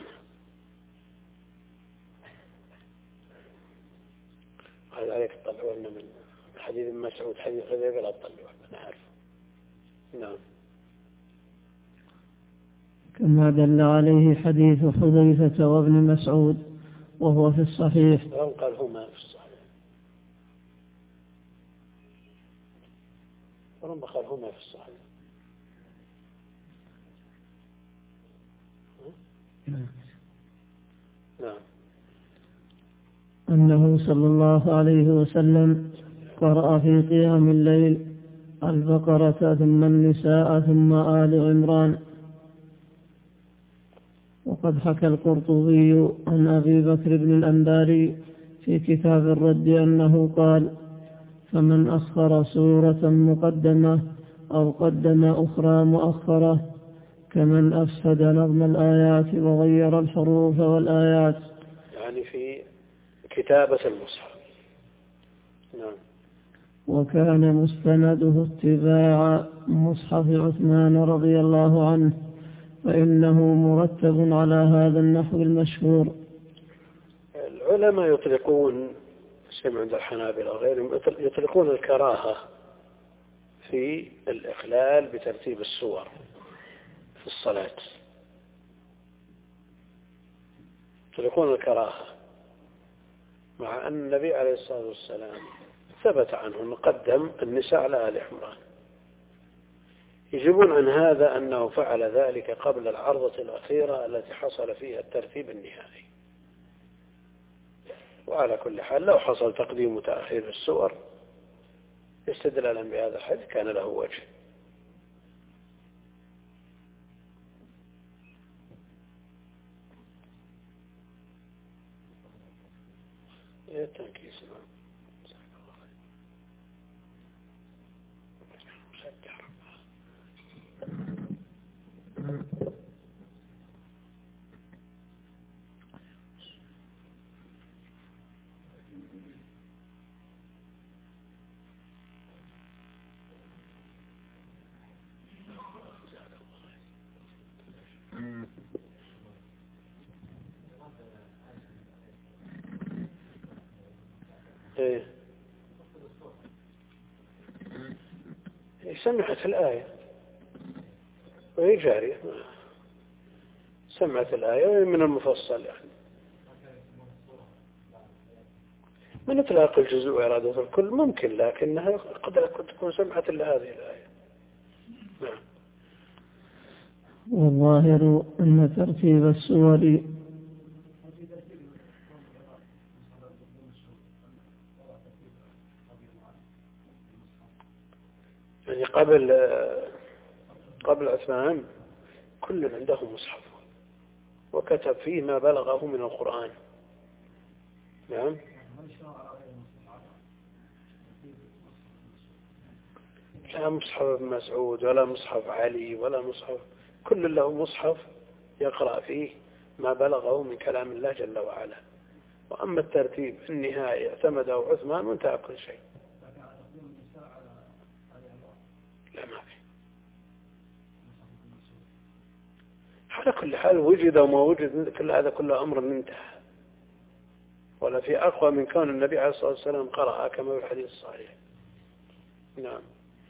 قال عليك تطلعوا لنا من حديث ابن مسعود حديث حذيفة لا تطلعوا أنا عارف. نعم. كما دل عليه حديث حذيفة وابن مسعود وهو في الصحيح. قال هما في الصحيح. ورم قال هما في الصحيح. نعم. أنه صلى الله عليه وسلم قرأ في قيام الليل البقرة ثم النساء ثم آل عمران. وقد حكى القرطبي عن أبي بكر بن الأنباري في كتاب الرد أنه قال: فمن أخر سورة مقدمة أو قدم أخرى مؤخرة كمن أفسد نظم الآيات وغير الحروف والآيات. يعني في كتابة المصحف. نعم. وكان مستنده اتباع مصحف عثمان رضي الله عنه، فإنه مرتب على هذا النحو المشهور. العلماء يطلقون سمع عند الحنابلة وغيرهم يطلقون الكراهة في الإخلال بترتيب السور في الصلاة. يطلقون الكراهة مع أن النبي عليه الصلاة والسلام ثبت عنه أنه قدم النساء على آل عمران. يجيبون عن هذا أنه فعل ذلك قبل العرضة الأخيرة التي حصل فيها الترتيب النهائي. وعلى كل حال لو حصل تقديم وتأخير السور استدلالا بهذا الحديث كان له وجه. يا تنكيس ايه سمعت الآية وهي جارية، سمعت الآية وهي من المفصل يعني من إطلاق الجزء وإرادة الكل ممكن، لكنها قد تكون سمعت إلا هذه الآية. نعم. والظاهر أن ترتيب السور يعني قبل قبل عثمان كل عنده مصحف وكتب فيه ما بلغه من القرآن. نعم. لا مصحف ابن مسعود ولا مصحف علي ولا مصحف، كل له مصحف يقرأ فيه ما بلغه من كلام الله جل وعلا. وأما الترتيب النهائي اعتمده عثمان وانتهى كل شيء. لا ما في. على كل حال وجد وما وجد كل هذا كله أمر انتهى، ولا في أقوى من كون النبي عليه الصلاة والسلام قرأ كما في الحديث الصحيح. نعم.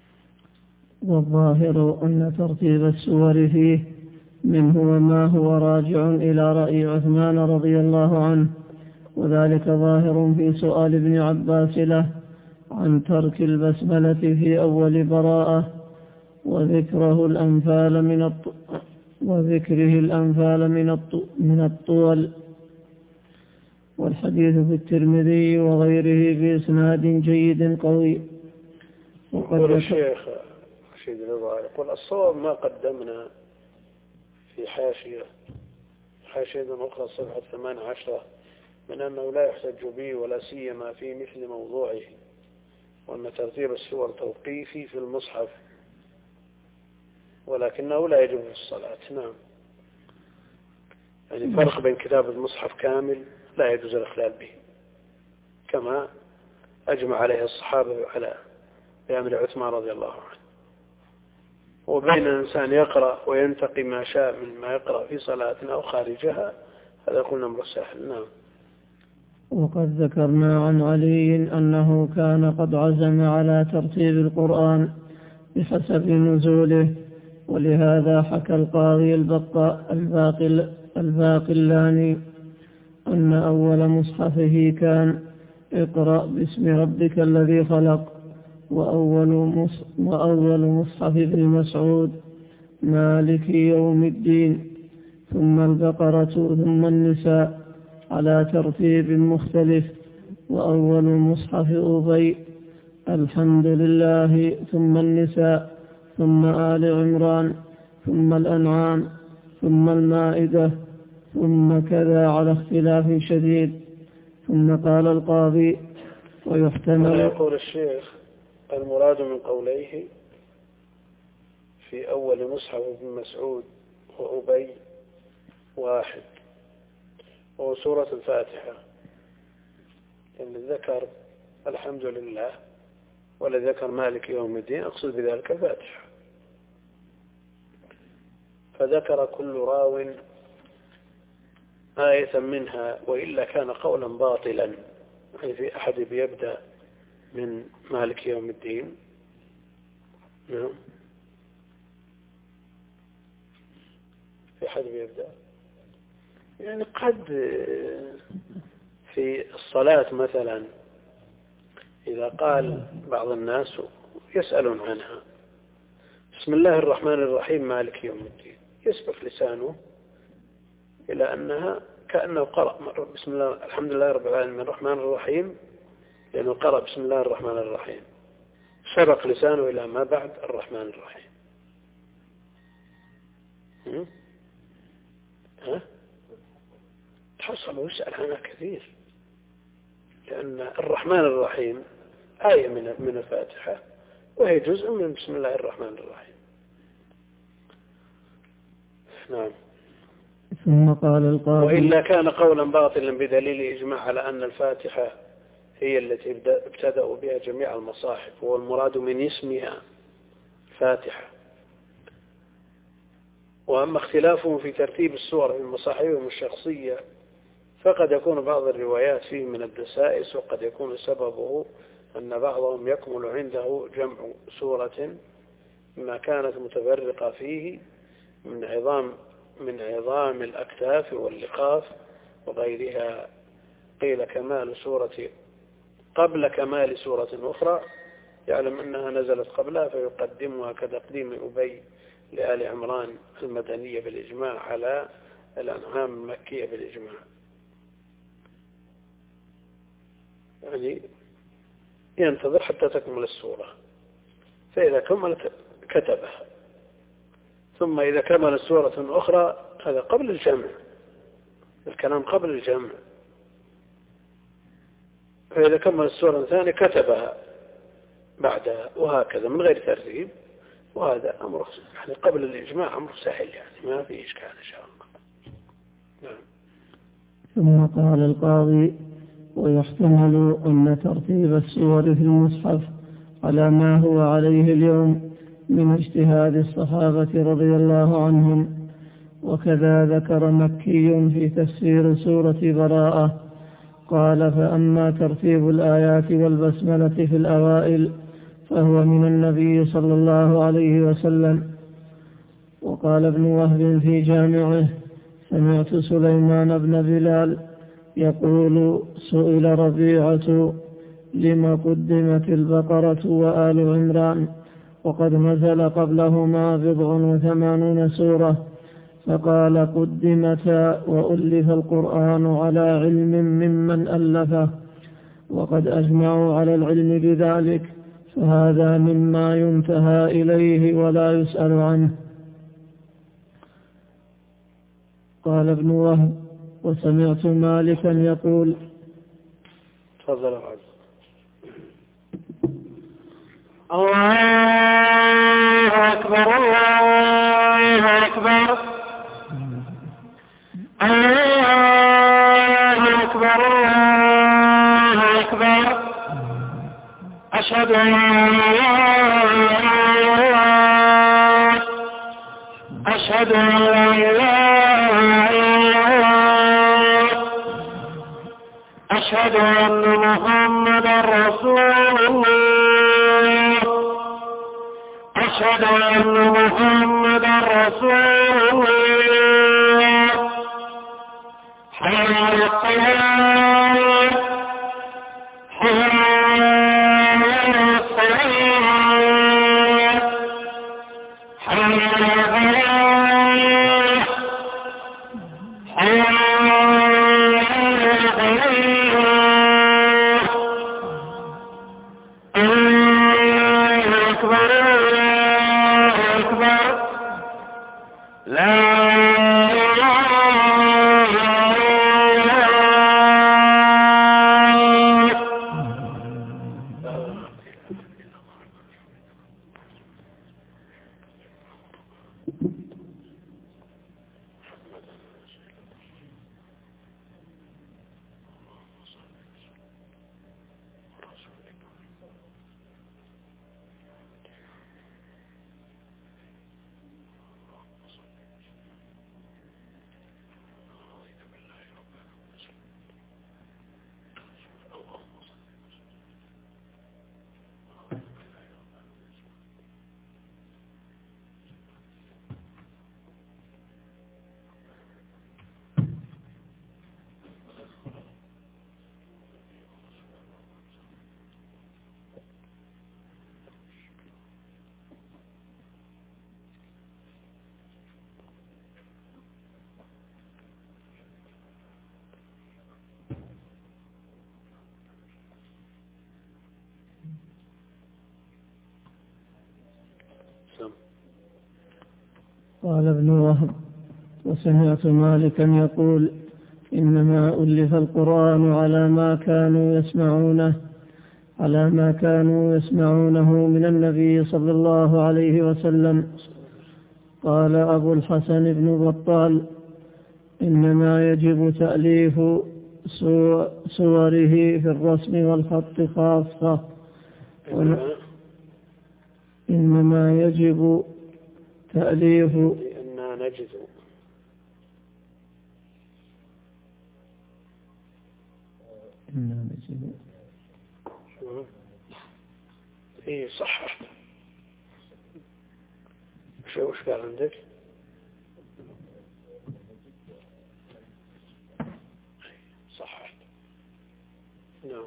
والظاهر أن ترتيب السور فيه منه وما هو راجع إلى رأي عثمان رضي الله عنه، وذلك ظاهر في سؤال ابن عباس له عن ترك البسملة في أول براءة وذكره الأنفال من الط... وذكره الأنفال من الط... من الطول. والحديث في الترمذي وغيره بإسناد جيد قوي. يقول الشيخ رشيد رضا يقول الصواب ما قدمنا في حاشية حاشية أخرى صفحة ثمان عشرة من أنه لا يحتج به ولا سيما في مثل موضوعه، وأن ترتيب السور توقيفي في المصحف ولكنه لا يجب في الصلاة. نعم. يعني فرق بين كتاب المصحف كامل لا يجوز الإخلال به كما أجمع عليه الصحابة على بأمر عثمان رضي الله عنه، وبين الإنسان يقرأ وينتقي ما شاء من ما يقرأ في صلاة أو خارجها، هذا يكون أمر سهل. نعم. وقد ذكرنا عن علي أنه كان قد عزم على ترتيب القرآن بحسب نزوله، ولهذا حكى القاضي الباقل الباقلاني أن أول مصحفه كان اقرأ باسم ربك الذي خلق، وأول مص... وأول مصحف ابن مسعود مالك يوم الدين، ثم البقرة ثم النساء على ترتيب مختلف، وأول مصحف أبي الحمد لله ثم النساء ثم آل عمران ثم الأنعام ثم المائدة ثم كذا على اختلاف شديد. ثم قال القاضي ويحتمل. يقول الشيخ المراد من قوليه في أول مصحف ابن مسعود وأبي واحد وهو سورة الفاتحة، يعني ذكر الحمد لله ولا ذكر مالك يوم الدين، أقصد بذلك الفاتحة. فذكر كل راو آية منها، وإلا كان قولا باطلا. يعني في أحد بيبدأ من مالك يوم الدين. نعم. في أحد بيبدأ يعني قد في الصلاة مثلا إذا قال بعض الناس يسألون عنها بسم الله الرحمن الرحيم مالك يوم الدين، يسبق لسانه إلى أنها كأنه قرأ بسم الله الحمد لله رب العالمين الرحمن الرحيم، لأنه قرأ بسم الله الرحمن الرحيم، سبق لسانه إلى ما بعد الرحمن الرحيم. ها؟ تحصل ويسأل عنها كثير، لأن الرحمن الرحيم آية من من الفاتحة، وهي جزء من بسم الله الرحمن الرحيم. نعم. ثم قال القاضي وإلا كان قولا باطلا بدليل إجماع على أن الفاتحة هي التي ابتدأوا بها جميع المصاحف، والمراد من اسمها فاتحة. وأما اختلافهم في ترتيب السور في مصاحفهم الشخصية فقد يكون بعض الروايات فيه من الدسائس، وقد يكون سببه أن بعضهم يكمل عنده جمع سورة ما كانت متفرقة فيه من عظام من عظام الأكتاف واللقاف وغيرها. قيل كمال سورة قبل كمال سورة أخرى يعلم أنها نزلت قبلها فيقدمها كتقديم أبي لآل عمران المدنية بالإجماع على الأنعام المكية بالإجماع. يعني ينتظر حتى تكمل السورة فإذا كملت كتبها. ثم إذا كملت سورة أخرى هذا قبل الجمع، الكلام قبل الجمع، فإذا كملت سورة ثانية كتبها بعدها، وهكذا من غير ترتيب. وهذا أمر يعني قبل الإجماع أمر سهل، يعني ما في إشكال إن شاء الله. نعم. ثم قال القاضي: ويحتمل أن ترتيب السور في المصحف على ما هو عليه اليوم من اجتهاد الصحابة رضي الله عنهم. وكذا ذكر مكي في تفسير سورة براءة قال: فأما ترتيب الآيات والبسملة في الأوائل فهو من النبي صلى الله عليه وسلم. وقال ابن وهب في جامعه: سمعت سليمان بن بلال يقول: سئل ربيعة لما قدمت البقرة وآل عمران وقد نزل قبلهما بضع وثمانون سورة، فقال: قدمتا وألف القرآن على علم ممن ألفه، وقد أجمعوا على العلم بذلك، فهذا مما ينتهى إليه ولا يسأل عنه. قال ابن وهب: وسمعت مالكا يقول. تفضل أعز. الله أكبر الله أكبر الله أكبر الله أكبر أشهد أن لا إله إلا الله أشهد أن لا إله إلا الله أشهد أن محمدا رسول الله أشهد أن محمدا رسول الله حي على الصلاة حي على الصلاة حي على الفلاح حي على الفلاح. الله أكبر الله أكبر لا قال ابن وهب: وسمعت مالكا يقول: إنما ألف القرآن على ما كانوا يسمعونه على ما كانوا يسمعونه من النبي صلى الله عليه وسلم. قال أبو الحسن بن بطال: إنما يجب تأليف سوره في الرسم والخط خاصة، إنما يجب تأليف إنا نجد إنا نجد إيه صح. شو وش قال عندك؟ صح. نعم.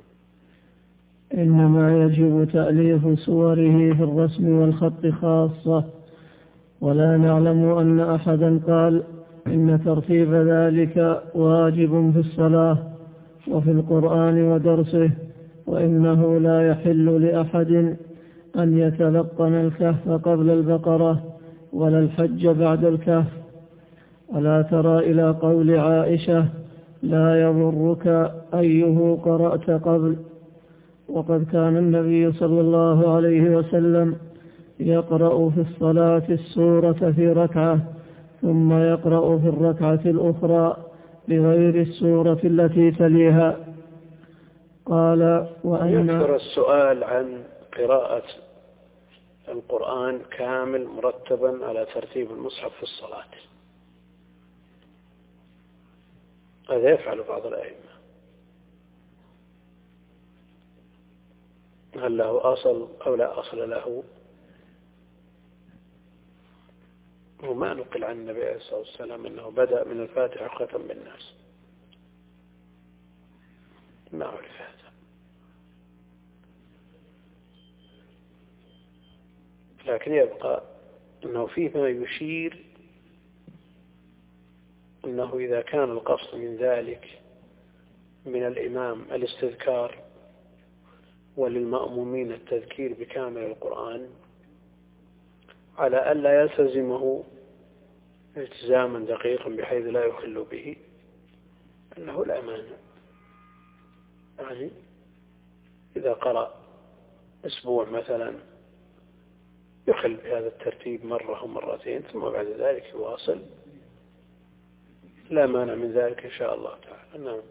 إنما يجب تأليف صوره في الرسم والخط خاصة، ولا نعلم أن أحدا قال إن ترتيب ذلك واجب في الصلاة وفي القرآن ودرسه، وإنه لا يحل لأحد أن يتلقن الكهف قبل البقرة ولا الحج بعد الكهف. ألا ترى إلى قول عائشة: لا يضرك أيه قرأت قبل. وقد كان النبي صلى الله عليه وسلم يقرأ في الصلاة السورة في ركعة ثم يقرأ في الركعة الأخرى بغير السورة التي تليها. قال: وأن يذكر السؤال عن قراءة القرآن كامل مرتبا على ترتيب المصحف في الصلاة، هذا يفعل بعض الأئمة. هل له أصل أو لا أصل له؟ وما نقل عن النبي عليه الصلاة والسلام أنه بدأ من الفاتحة وختم بالناس، ما أعرف هذا. لكن يبقى أنه فيه ما يشير أنه إذا كان القصد من ذلك من الإمام الاستذكار وللمأمومين التذكير بكامل القرآن، على ألا يلتزمه التزاما دقيقا بحيث لا يخل به، أنه لا مانع. يعني إذا قرأ أسبوع مثلا يخل بهذا الترتيب مرة ومرتين ثم بعد ذلك يواصل، لا مانع من ذلك إن شاء الله تعالى. نعم.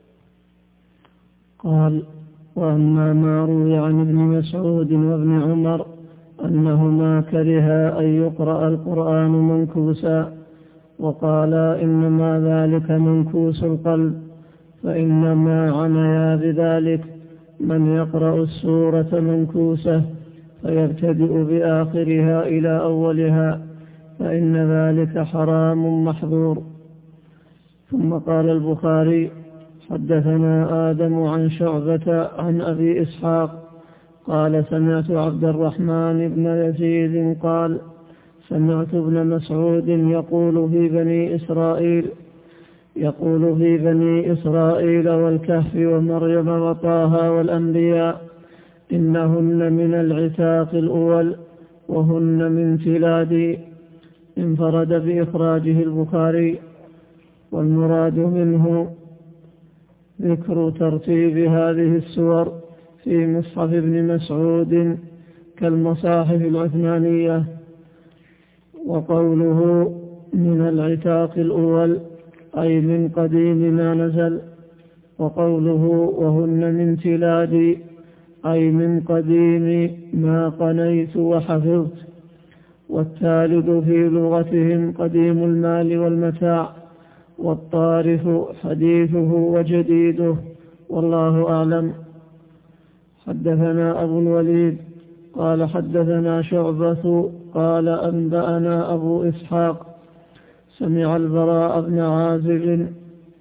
قال: وأما ما روي عن ابن مسعود وابن عمر أنهما كرها أن يقرأ القرآن منكوسا، وقالا إنما ذلك منكوس القلب، فإنما عنيا بذلك من يقرأ السورة منكوسة فيبتدئ بآخرها إلى أولها، فإن ذلك حرام محظور. ثم قال البخاري: حدثنا آدم عن شعبة عن أبي إسحاق قال: سمعت عبد الرحمن بن يزيد قال: سمعت ابن مسعود يقول في بني إسرائيل يقول في بني إسرائيل والكهف ومريم وطه والأنبياء إنهن من العتاق الأول وهن من تلاد. انفرد بإخراجه البخاري، والمراد منه ذكر ترتيب هذه السور في مصحف ابن مسعود كالمصاحف العثمانية. وقوله من العتاق الأول أي من قديم ما نزل، وقوله وهن من تلاد أي من قديم ما قنيت وحفظت. والتالد في لغتهم قديم المال والمتاع، والطارف حديثه وجديده، والله أعلم. حدثنا أبو الوليد قال حدثنا شعبة قال أنبأنا أبو إسحاق سمع البراء بن عازب.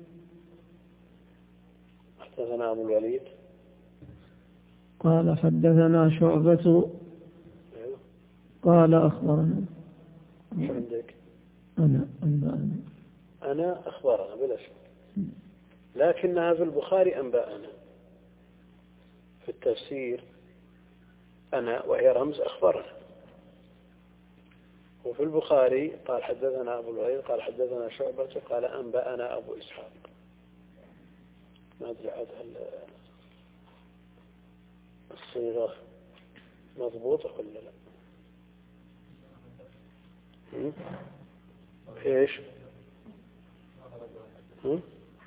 حدثنا أبو الوليد قال حدثنا شعبة قال أخبرنا. شو عندك؟ أنا أنبأنا أنا أخبرنا بلا شك، لكنها في البخاري أنبأنا في التفسير أنا وهي رمز أخبرنا، وفي البخاري قال حدثنا أبو الوليد قال حدثنا شعبة قال أنبأنا أبو إسحاق. ما أدري عاد هل الصيغة مضبوطة ولا لا؟ هم؟ إيش؟ هم؟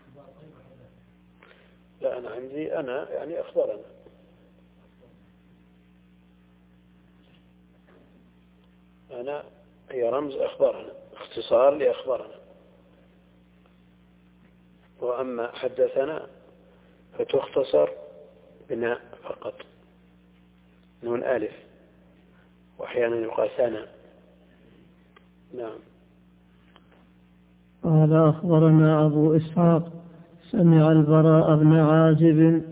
لا أنا عندي أنا يعني أخبرنا. أنا هي رمز أخبرنا، اختصار لأخبرنا. وأما حدثنا فتختصر بناء فقط، نون ألف، وأحيانا يقال ثنا. نعم. قال أخبرنا أبو إسحاق سمع البراء بن عازب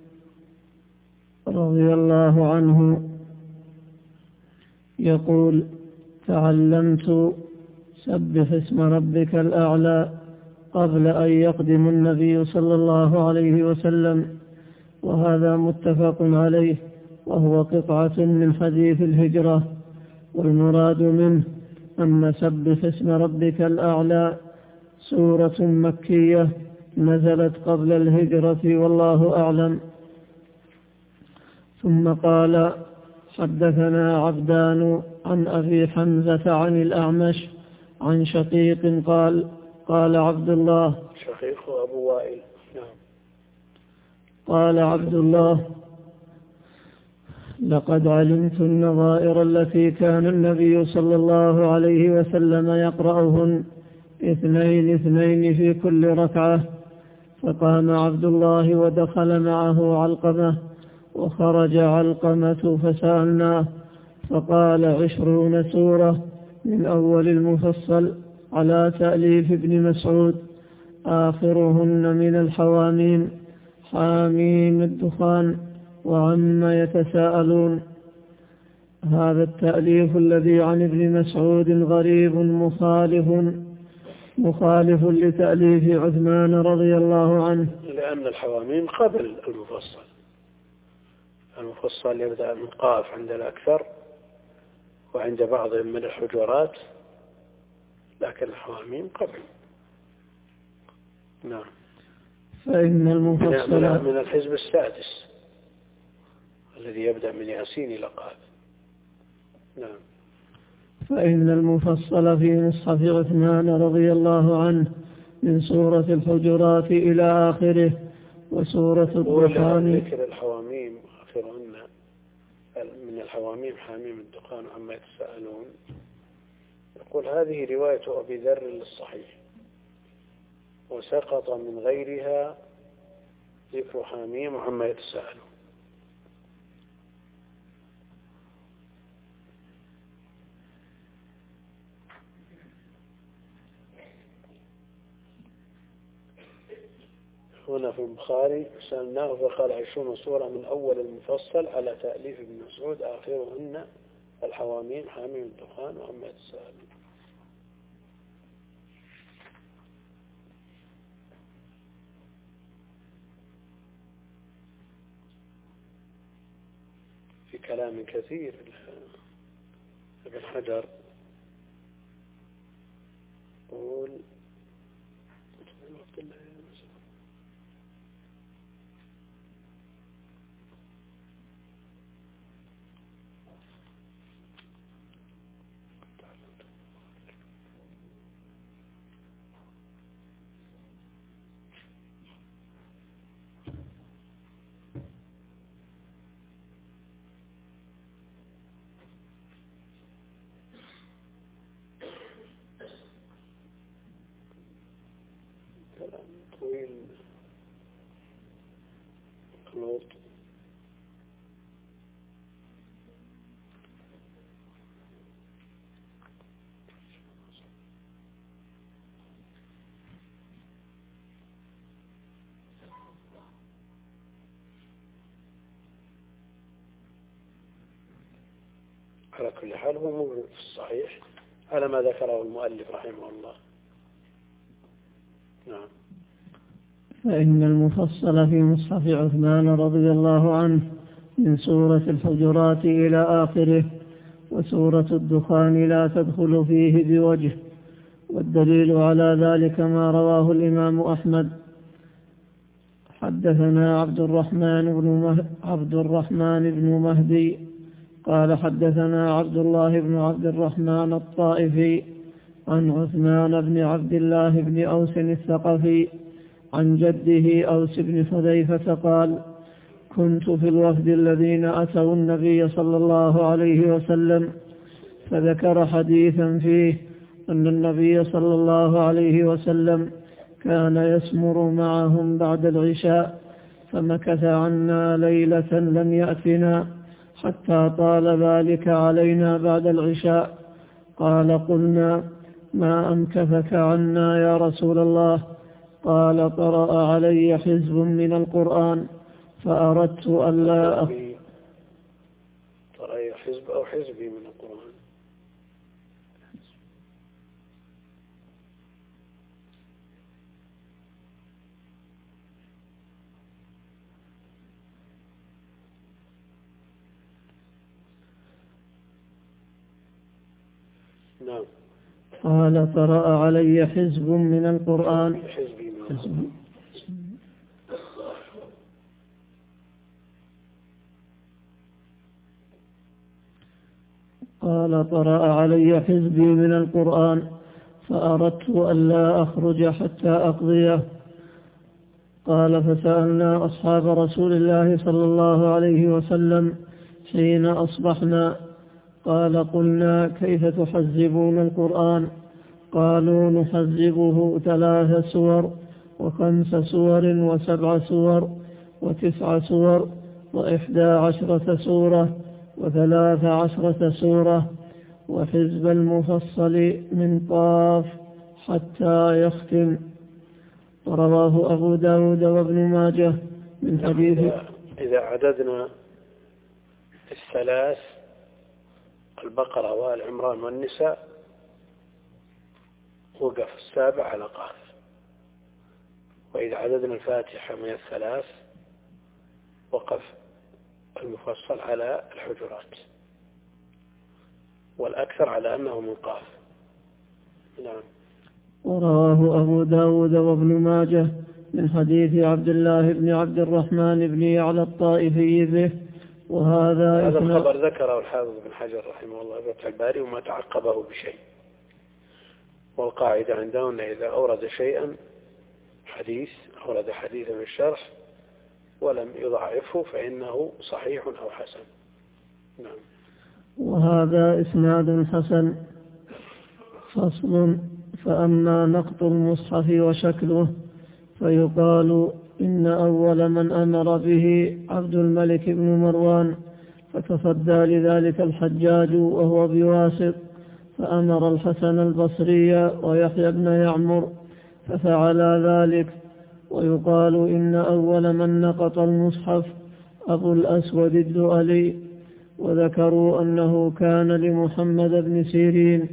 رضي الله عنه يقول: تعلمت سبح اسم ربك الأعلى قبل أن يقدم النبي صلى الله عليه وسلم، وهذا متفق عليه، وهو قطعة من حديث الهجرة، والمراد منه أن سبح اسم ربك الأعلى سورة مكية نزلت قبل الهجرة والله أعلم. ثم قال حدثنا عبدان عن أبي حمزة عن الأعمش عن شقيق قال قال عبد الله شقيق أبو وائل. نعم. قال عبد الله لقد علمت النظائر التي كان النبي صلى الله عليه وسلم يقرأهن اثنين اثنين في كل ركعة. فقام عبد الله ودخل معه علقمة، وخرج علقمة فسألناه فقال عشرون سورة من أول المفصل على تأليف ابن مسعود، آخرهن من الحواميم حاميم الدخان وعما يتساءلون. هذا التأليف الذي عن ابن مسعود غريب مخالف مخالف لتأليف عثمان رضي الله عنه، لأن الحواميم قبل المفصل. المفصل يبدأ من قاف عند الأكثر وعند بعضهم من الحجرات، لكن الحواميم قبل. نعم. فإن المفصل من الحزب السادس الذي يبدأ من ياسين إلى قاف. نعم. فإن المفصل في مصحف عثمان رضي الله عنه من سورة الحجرات إلى آخره، وسورة الدخان. ذكر الحواميم آخرهن من الحواميم حاميم الدخان عما يتساءلون. يقول هذه رواية أبي ذر للصحيح، وسقط من غيرها ذكر حاميم عما يتساءلون. هنا في البخاري سألناه فقال عشرون سورة من أول المفصل على تأليف ابن مسعود، آخرهن الحواميم حاميم الدخان وعما يتساءلون. في كلام كثير ابن حجر يقول طويل قنوط. على كل حال هو موجود في الصحيح على ما ذكره المؤلف رحمه الله. نعم. فإن المفصل في مصحف عثمان رضي الله عنه من سورة الحجرات إلى آخره، وسورة الدخان لا تدخل فيه بوجه، والدليل على ذلك ما رواه الإمام أحمد. حدثنا عبد الرحمن بن مه... عبد الرحمن بن مهدي قال حدثنا عبد الله بن عبد الرحمن الطائفي عن عثمان بن عبد الله بن أوس الثقفي عن جده أوس بن حذيفة قال كنت في الوفد الذين أتوا النبي صلى الله عليه وسلم، فذكر حديثا فيه أن النبي صلى الله عليه وسلم كان يسمر معهم بعد العشاء، فمكث عنا ليلة لم يأتنا حتى طال ذلك علينا بعد العشاء. قال قلنا ما أمكثك عنا يا رسول الله؟ قال قرأ علي حزب من القرآن فأردت ألا أخ... قرأ حزب أو حزبي من القرآن. نعم. قال قرأ علي حزب من القرآن. حزب. قال قرأ علي حزبي من القرآن فأردت ألا أخرج حتى أقضيه. قال فسألنا أصحاب رسول الله صلى الله عليه وسلم حين أصبحنا قال قلنا كيف تحزبون القرآن؟ قالوا نحزبه ثلاث سور وخمس سور وسبع سور وتسع سور وإحدى عشرة سورة وثلاث عشرة سورة وحزب المفصل من قاف حتى يختم. رواه أبو داود وابن ماجه من حديث. إذا عددنا الثلاث البقرة والعمران والنساء وقف السابع على قاف. وإذا عددنا الفاتحة من الثلاث وقف المفصل على الحجرات، والأكثر على أنه من قاف. نعم. ورواه أبو داود وابن ماجه من حديث عبد الله بن عبد الرحمن بن يعلى الطائفي به. وهذا هذا الخبر ذكره الحافظ بن حجر رحمه الله في فتح الباري وما تعقبه بشيء. والقاعدة عندهم أن إذا أورد شيئا حديث أورد حديثا في الشرح ولم يضعفه فإنه صحيح أو حسن. نعم. وهذا إسناد حسن. فصل. فأما نقط المصحف وشكله فيقال إن أول من أمر به عبد الملك بن مروان فتصدى لذلك الحجاج وهو بواسط فأمر الحسن البصري ويحيى بن يعمر ففعلا ذلك. ويقال إن أول من نقط المصحف أبو الأسود الدؤلي وذكروا أنه كان لمحمد بن سيرين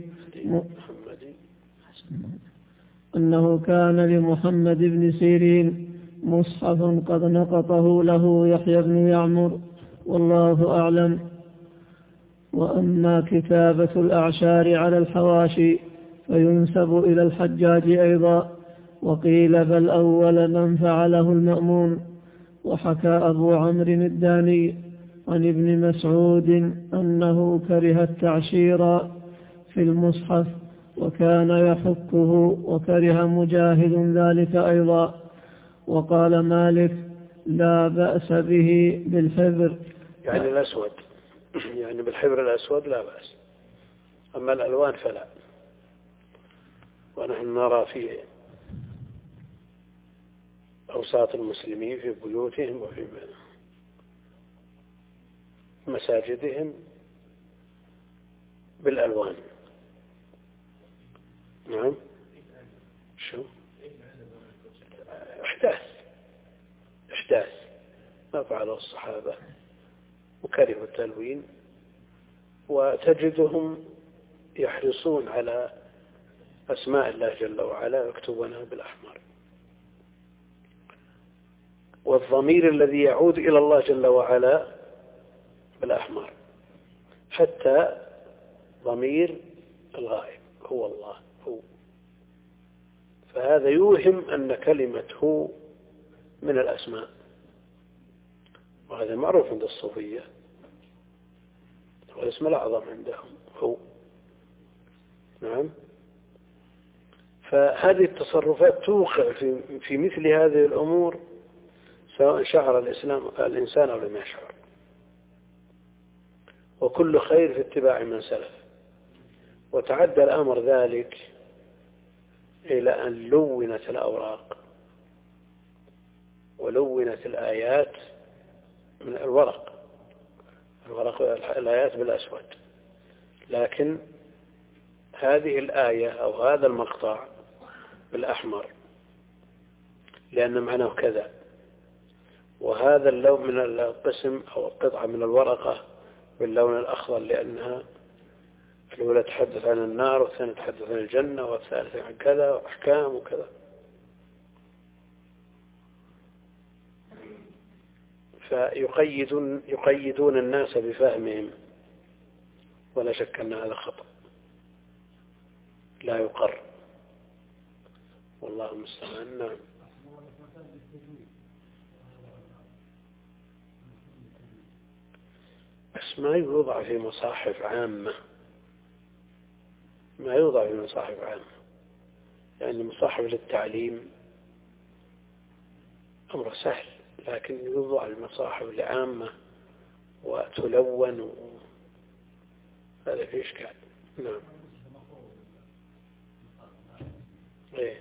أنه كان لمحمد بن سيرين مصحف قد نقطه له يحيى بن يعمر والله أعلم. وأما كتابة الأعشار على الحواشي فينسب إلى الحجاج أيضا. وقيل بل أول من فعله المأمون. وحكى أبو عمرو الداني عن ابن مسعود أنه كره التعشير في المصحف وكان يحكه وكره مجاهد ذلك أيضا. وقال مالك لا بأس به بالحبر يعني الأسود يعني بالحبر الأسود لا بأس، أما الألوان فلا. ونحن نرى في أوساط المسلمين في بيوتهم وفي مساجدهم بالألوان. نعم. شو إحداث إحداث ما فعله الصحابة وكرهوا التلوين، وتجدهم يحرصون على أسماء الله جل وعلا يكتبونها بالأحمر. والضمير الذي يعود إلى الله جل وعلا بالأحمر، حتى ضمير الغائب هو الله هو، فهذا يوهم أن كلمة هو من الأسماء، وهذا معروف عند الصوفية، هو الاسم الأعظم عندهم هو. نعم. فهذه التصرفات توقع في, في مثل هذه الأمور سواء شعر الإسلام الإنسان أو لم يشعر، وكل خير في اتباع من سلف. وتعدى الأمر ذلك إلى أن لونت الأوراق ولونت الآيات من الورق الورق الآيات بالأسود، لكن هذه الآية أو هذا المقطع بالأحمر لأن معناه كذا، وهذا اللون من القسم أو القطعة من الورقة باللون الأخضر لأنها الأولى تحدث عن النار والثانية تحدث عن الجنة والثالثة عن كذا وأحكام وكذا. فيقيدون يقيدون الناس بفهمهم، ولا شك أن هذا خطأ. لا يقر، والله المستعان. نعم. بس ما يوضع في مصاحف عامة، ما يوضع في مصاحف عامة، يعني مصاحف للتعليم أمر سهل، لكن يوضع المصاحف العامة وتلون و... هذا في إشكال. نعم. إيه.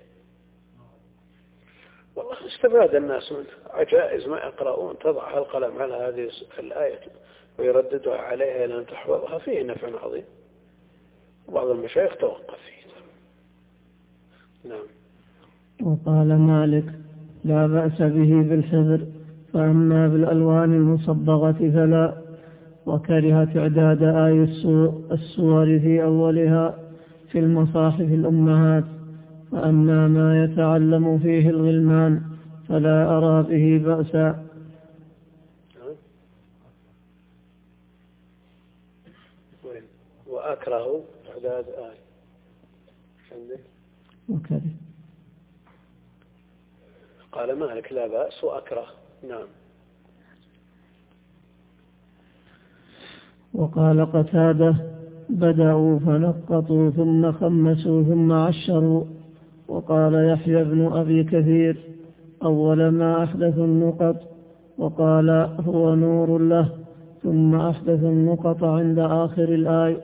والله استفاد الناس منه، عجائز ما يقرؤون، تضع القلم على هذه الآية ويرددها عليها لأن تحفظها، فيه نفع عظيم، وبعض المشايخ توقف فيه. نعم. وقال مالك: لا بأس به بالحذر، فأما بالألوان المصبغة فلا، وكره تعداد آي السور في أولها في المصاحف الأمهات، فأما ما يتعلم فيه الغلمان فلا أرى به بأسا. وأكره تعداد آي عندك وكره. قال مالك: لا بأس وأكره. نعم. وقال قتادة: بدأوا فنقطوا ثم خمسوا ثم عشروا. وقال يحيى بن أبي كثير: أول ما أحدث النقط. وقال هو نور له، ثم أحدث النقط عند آخر الآية.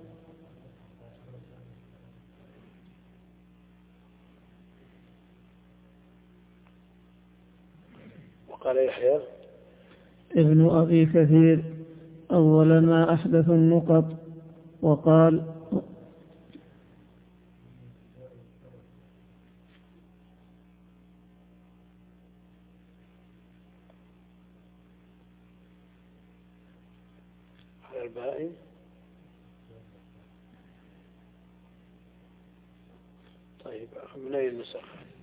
وقال يحيى ابن أبي كثير: أول ما أحدث النقط. وقال على الباقي. طيب، من أي النسخ؟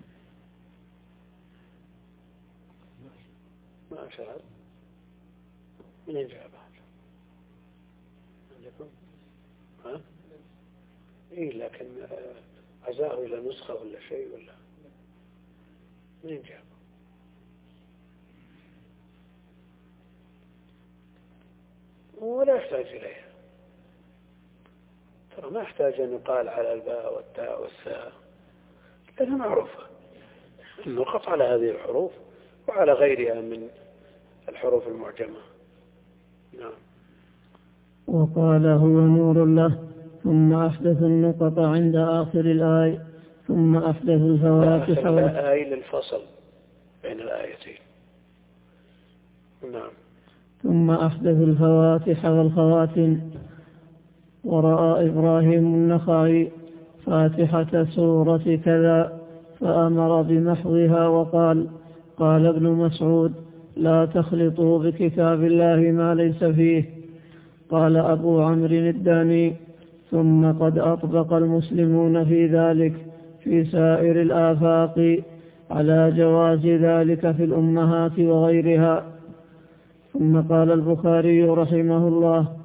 ما أشعر من أين جاء بعد عندكم؟ ها؟ إيه، لكن عزاه إلى نسخة ولا شيء ولا من أين جاء؟ ولا يحتاج إليها، ترى ما يحتاج أن يقال على الباء والتاء والثاء، لأنها معروفة، النقط على هذه الحروف وعلى غيرها من الحروف المعجمة. نعم. وقال هو نور له، ثم أحدث النقط عند آخر الآية، ثم أحدث الفواتح. آخر الآية للفصل بين الآيتين. نعم. ثم أحدث الفواتح والخواتم. ورأى إبراهيم النخعي فاتحة سورة كذا فأمر بمحوها، وقال: قال ابن مسعود: لا تخلطوا بكتاب الله ما ليس فيه. قال أبو عمرو الداني: ثم قد أطبق المسلمون في ذلك في سائر الآفاق على جواز ذلك في الأمهات وغيرها. ثم قال البخاري رحمه الله: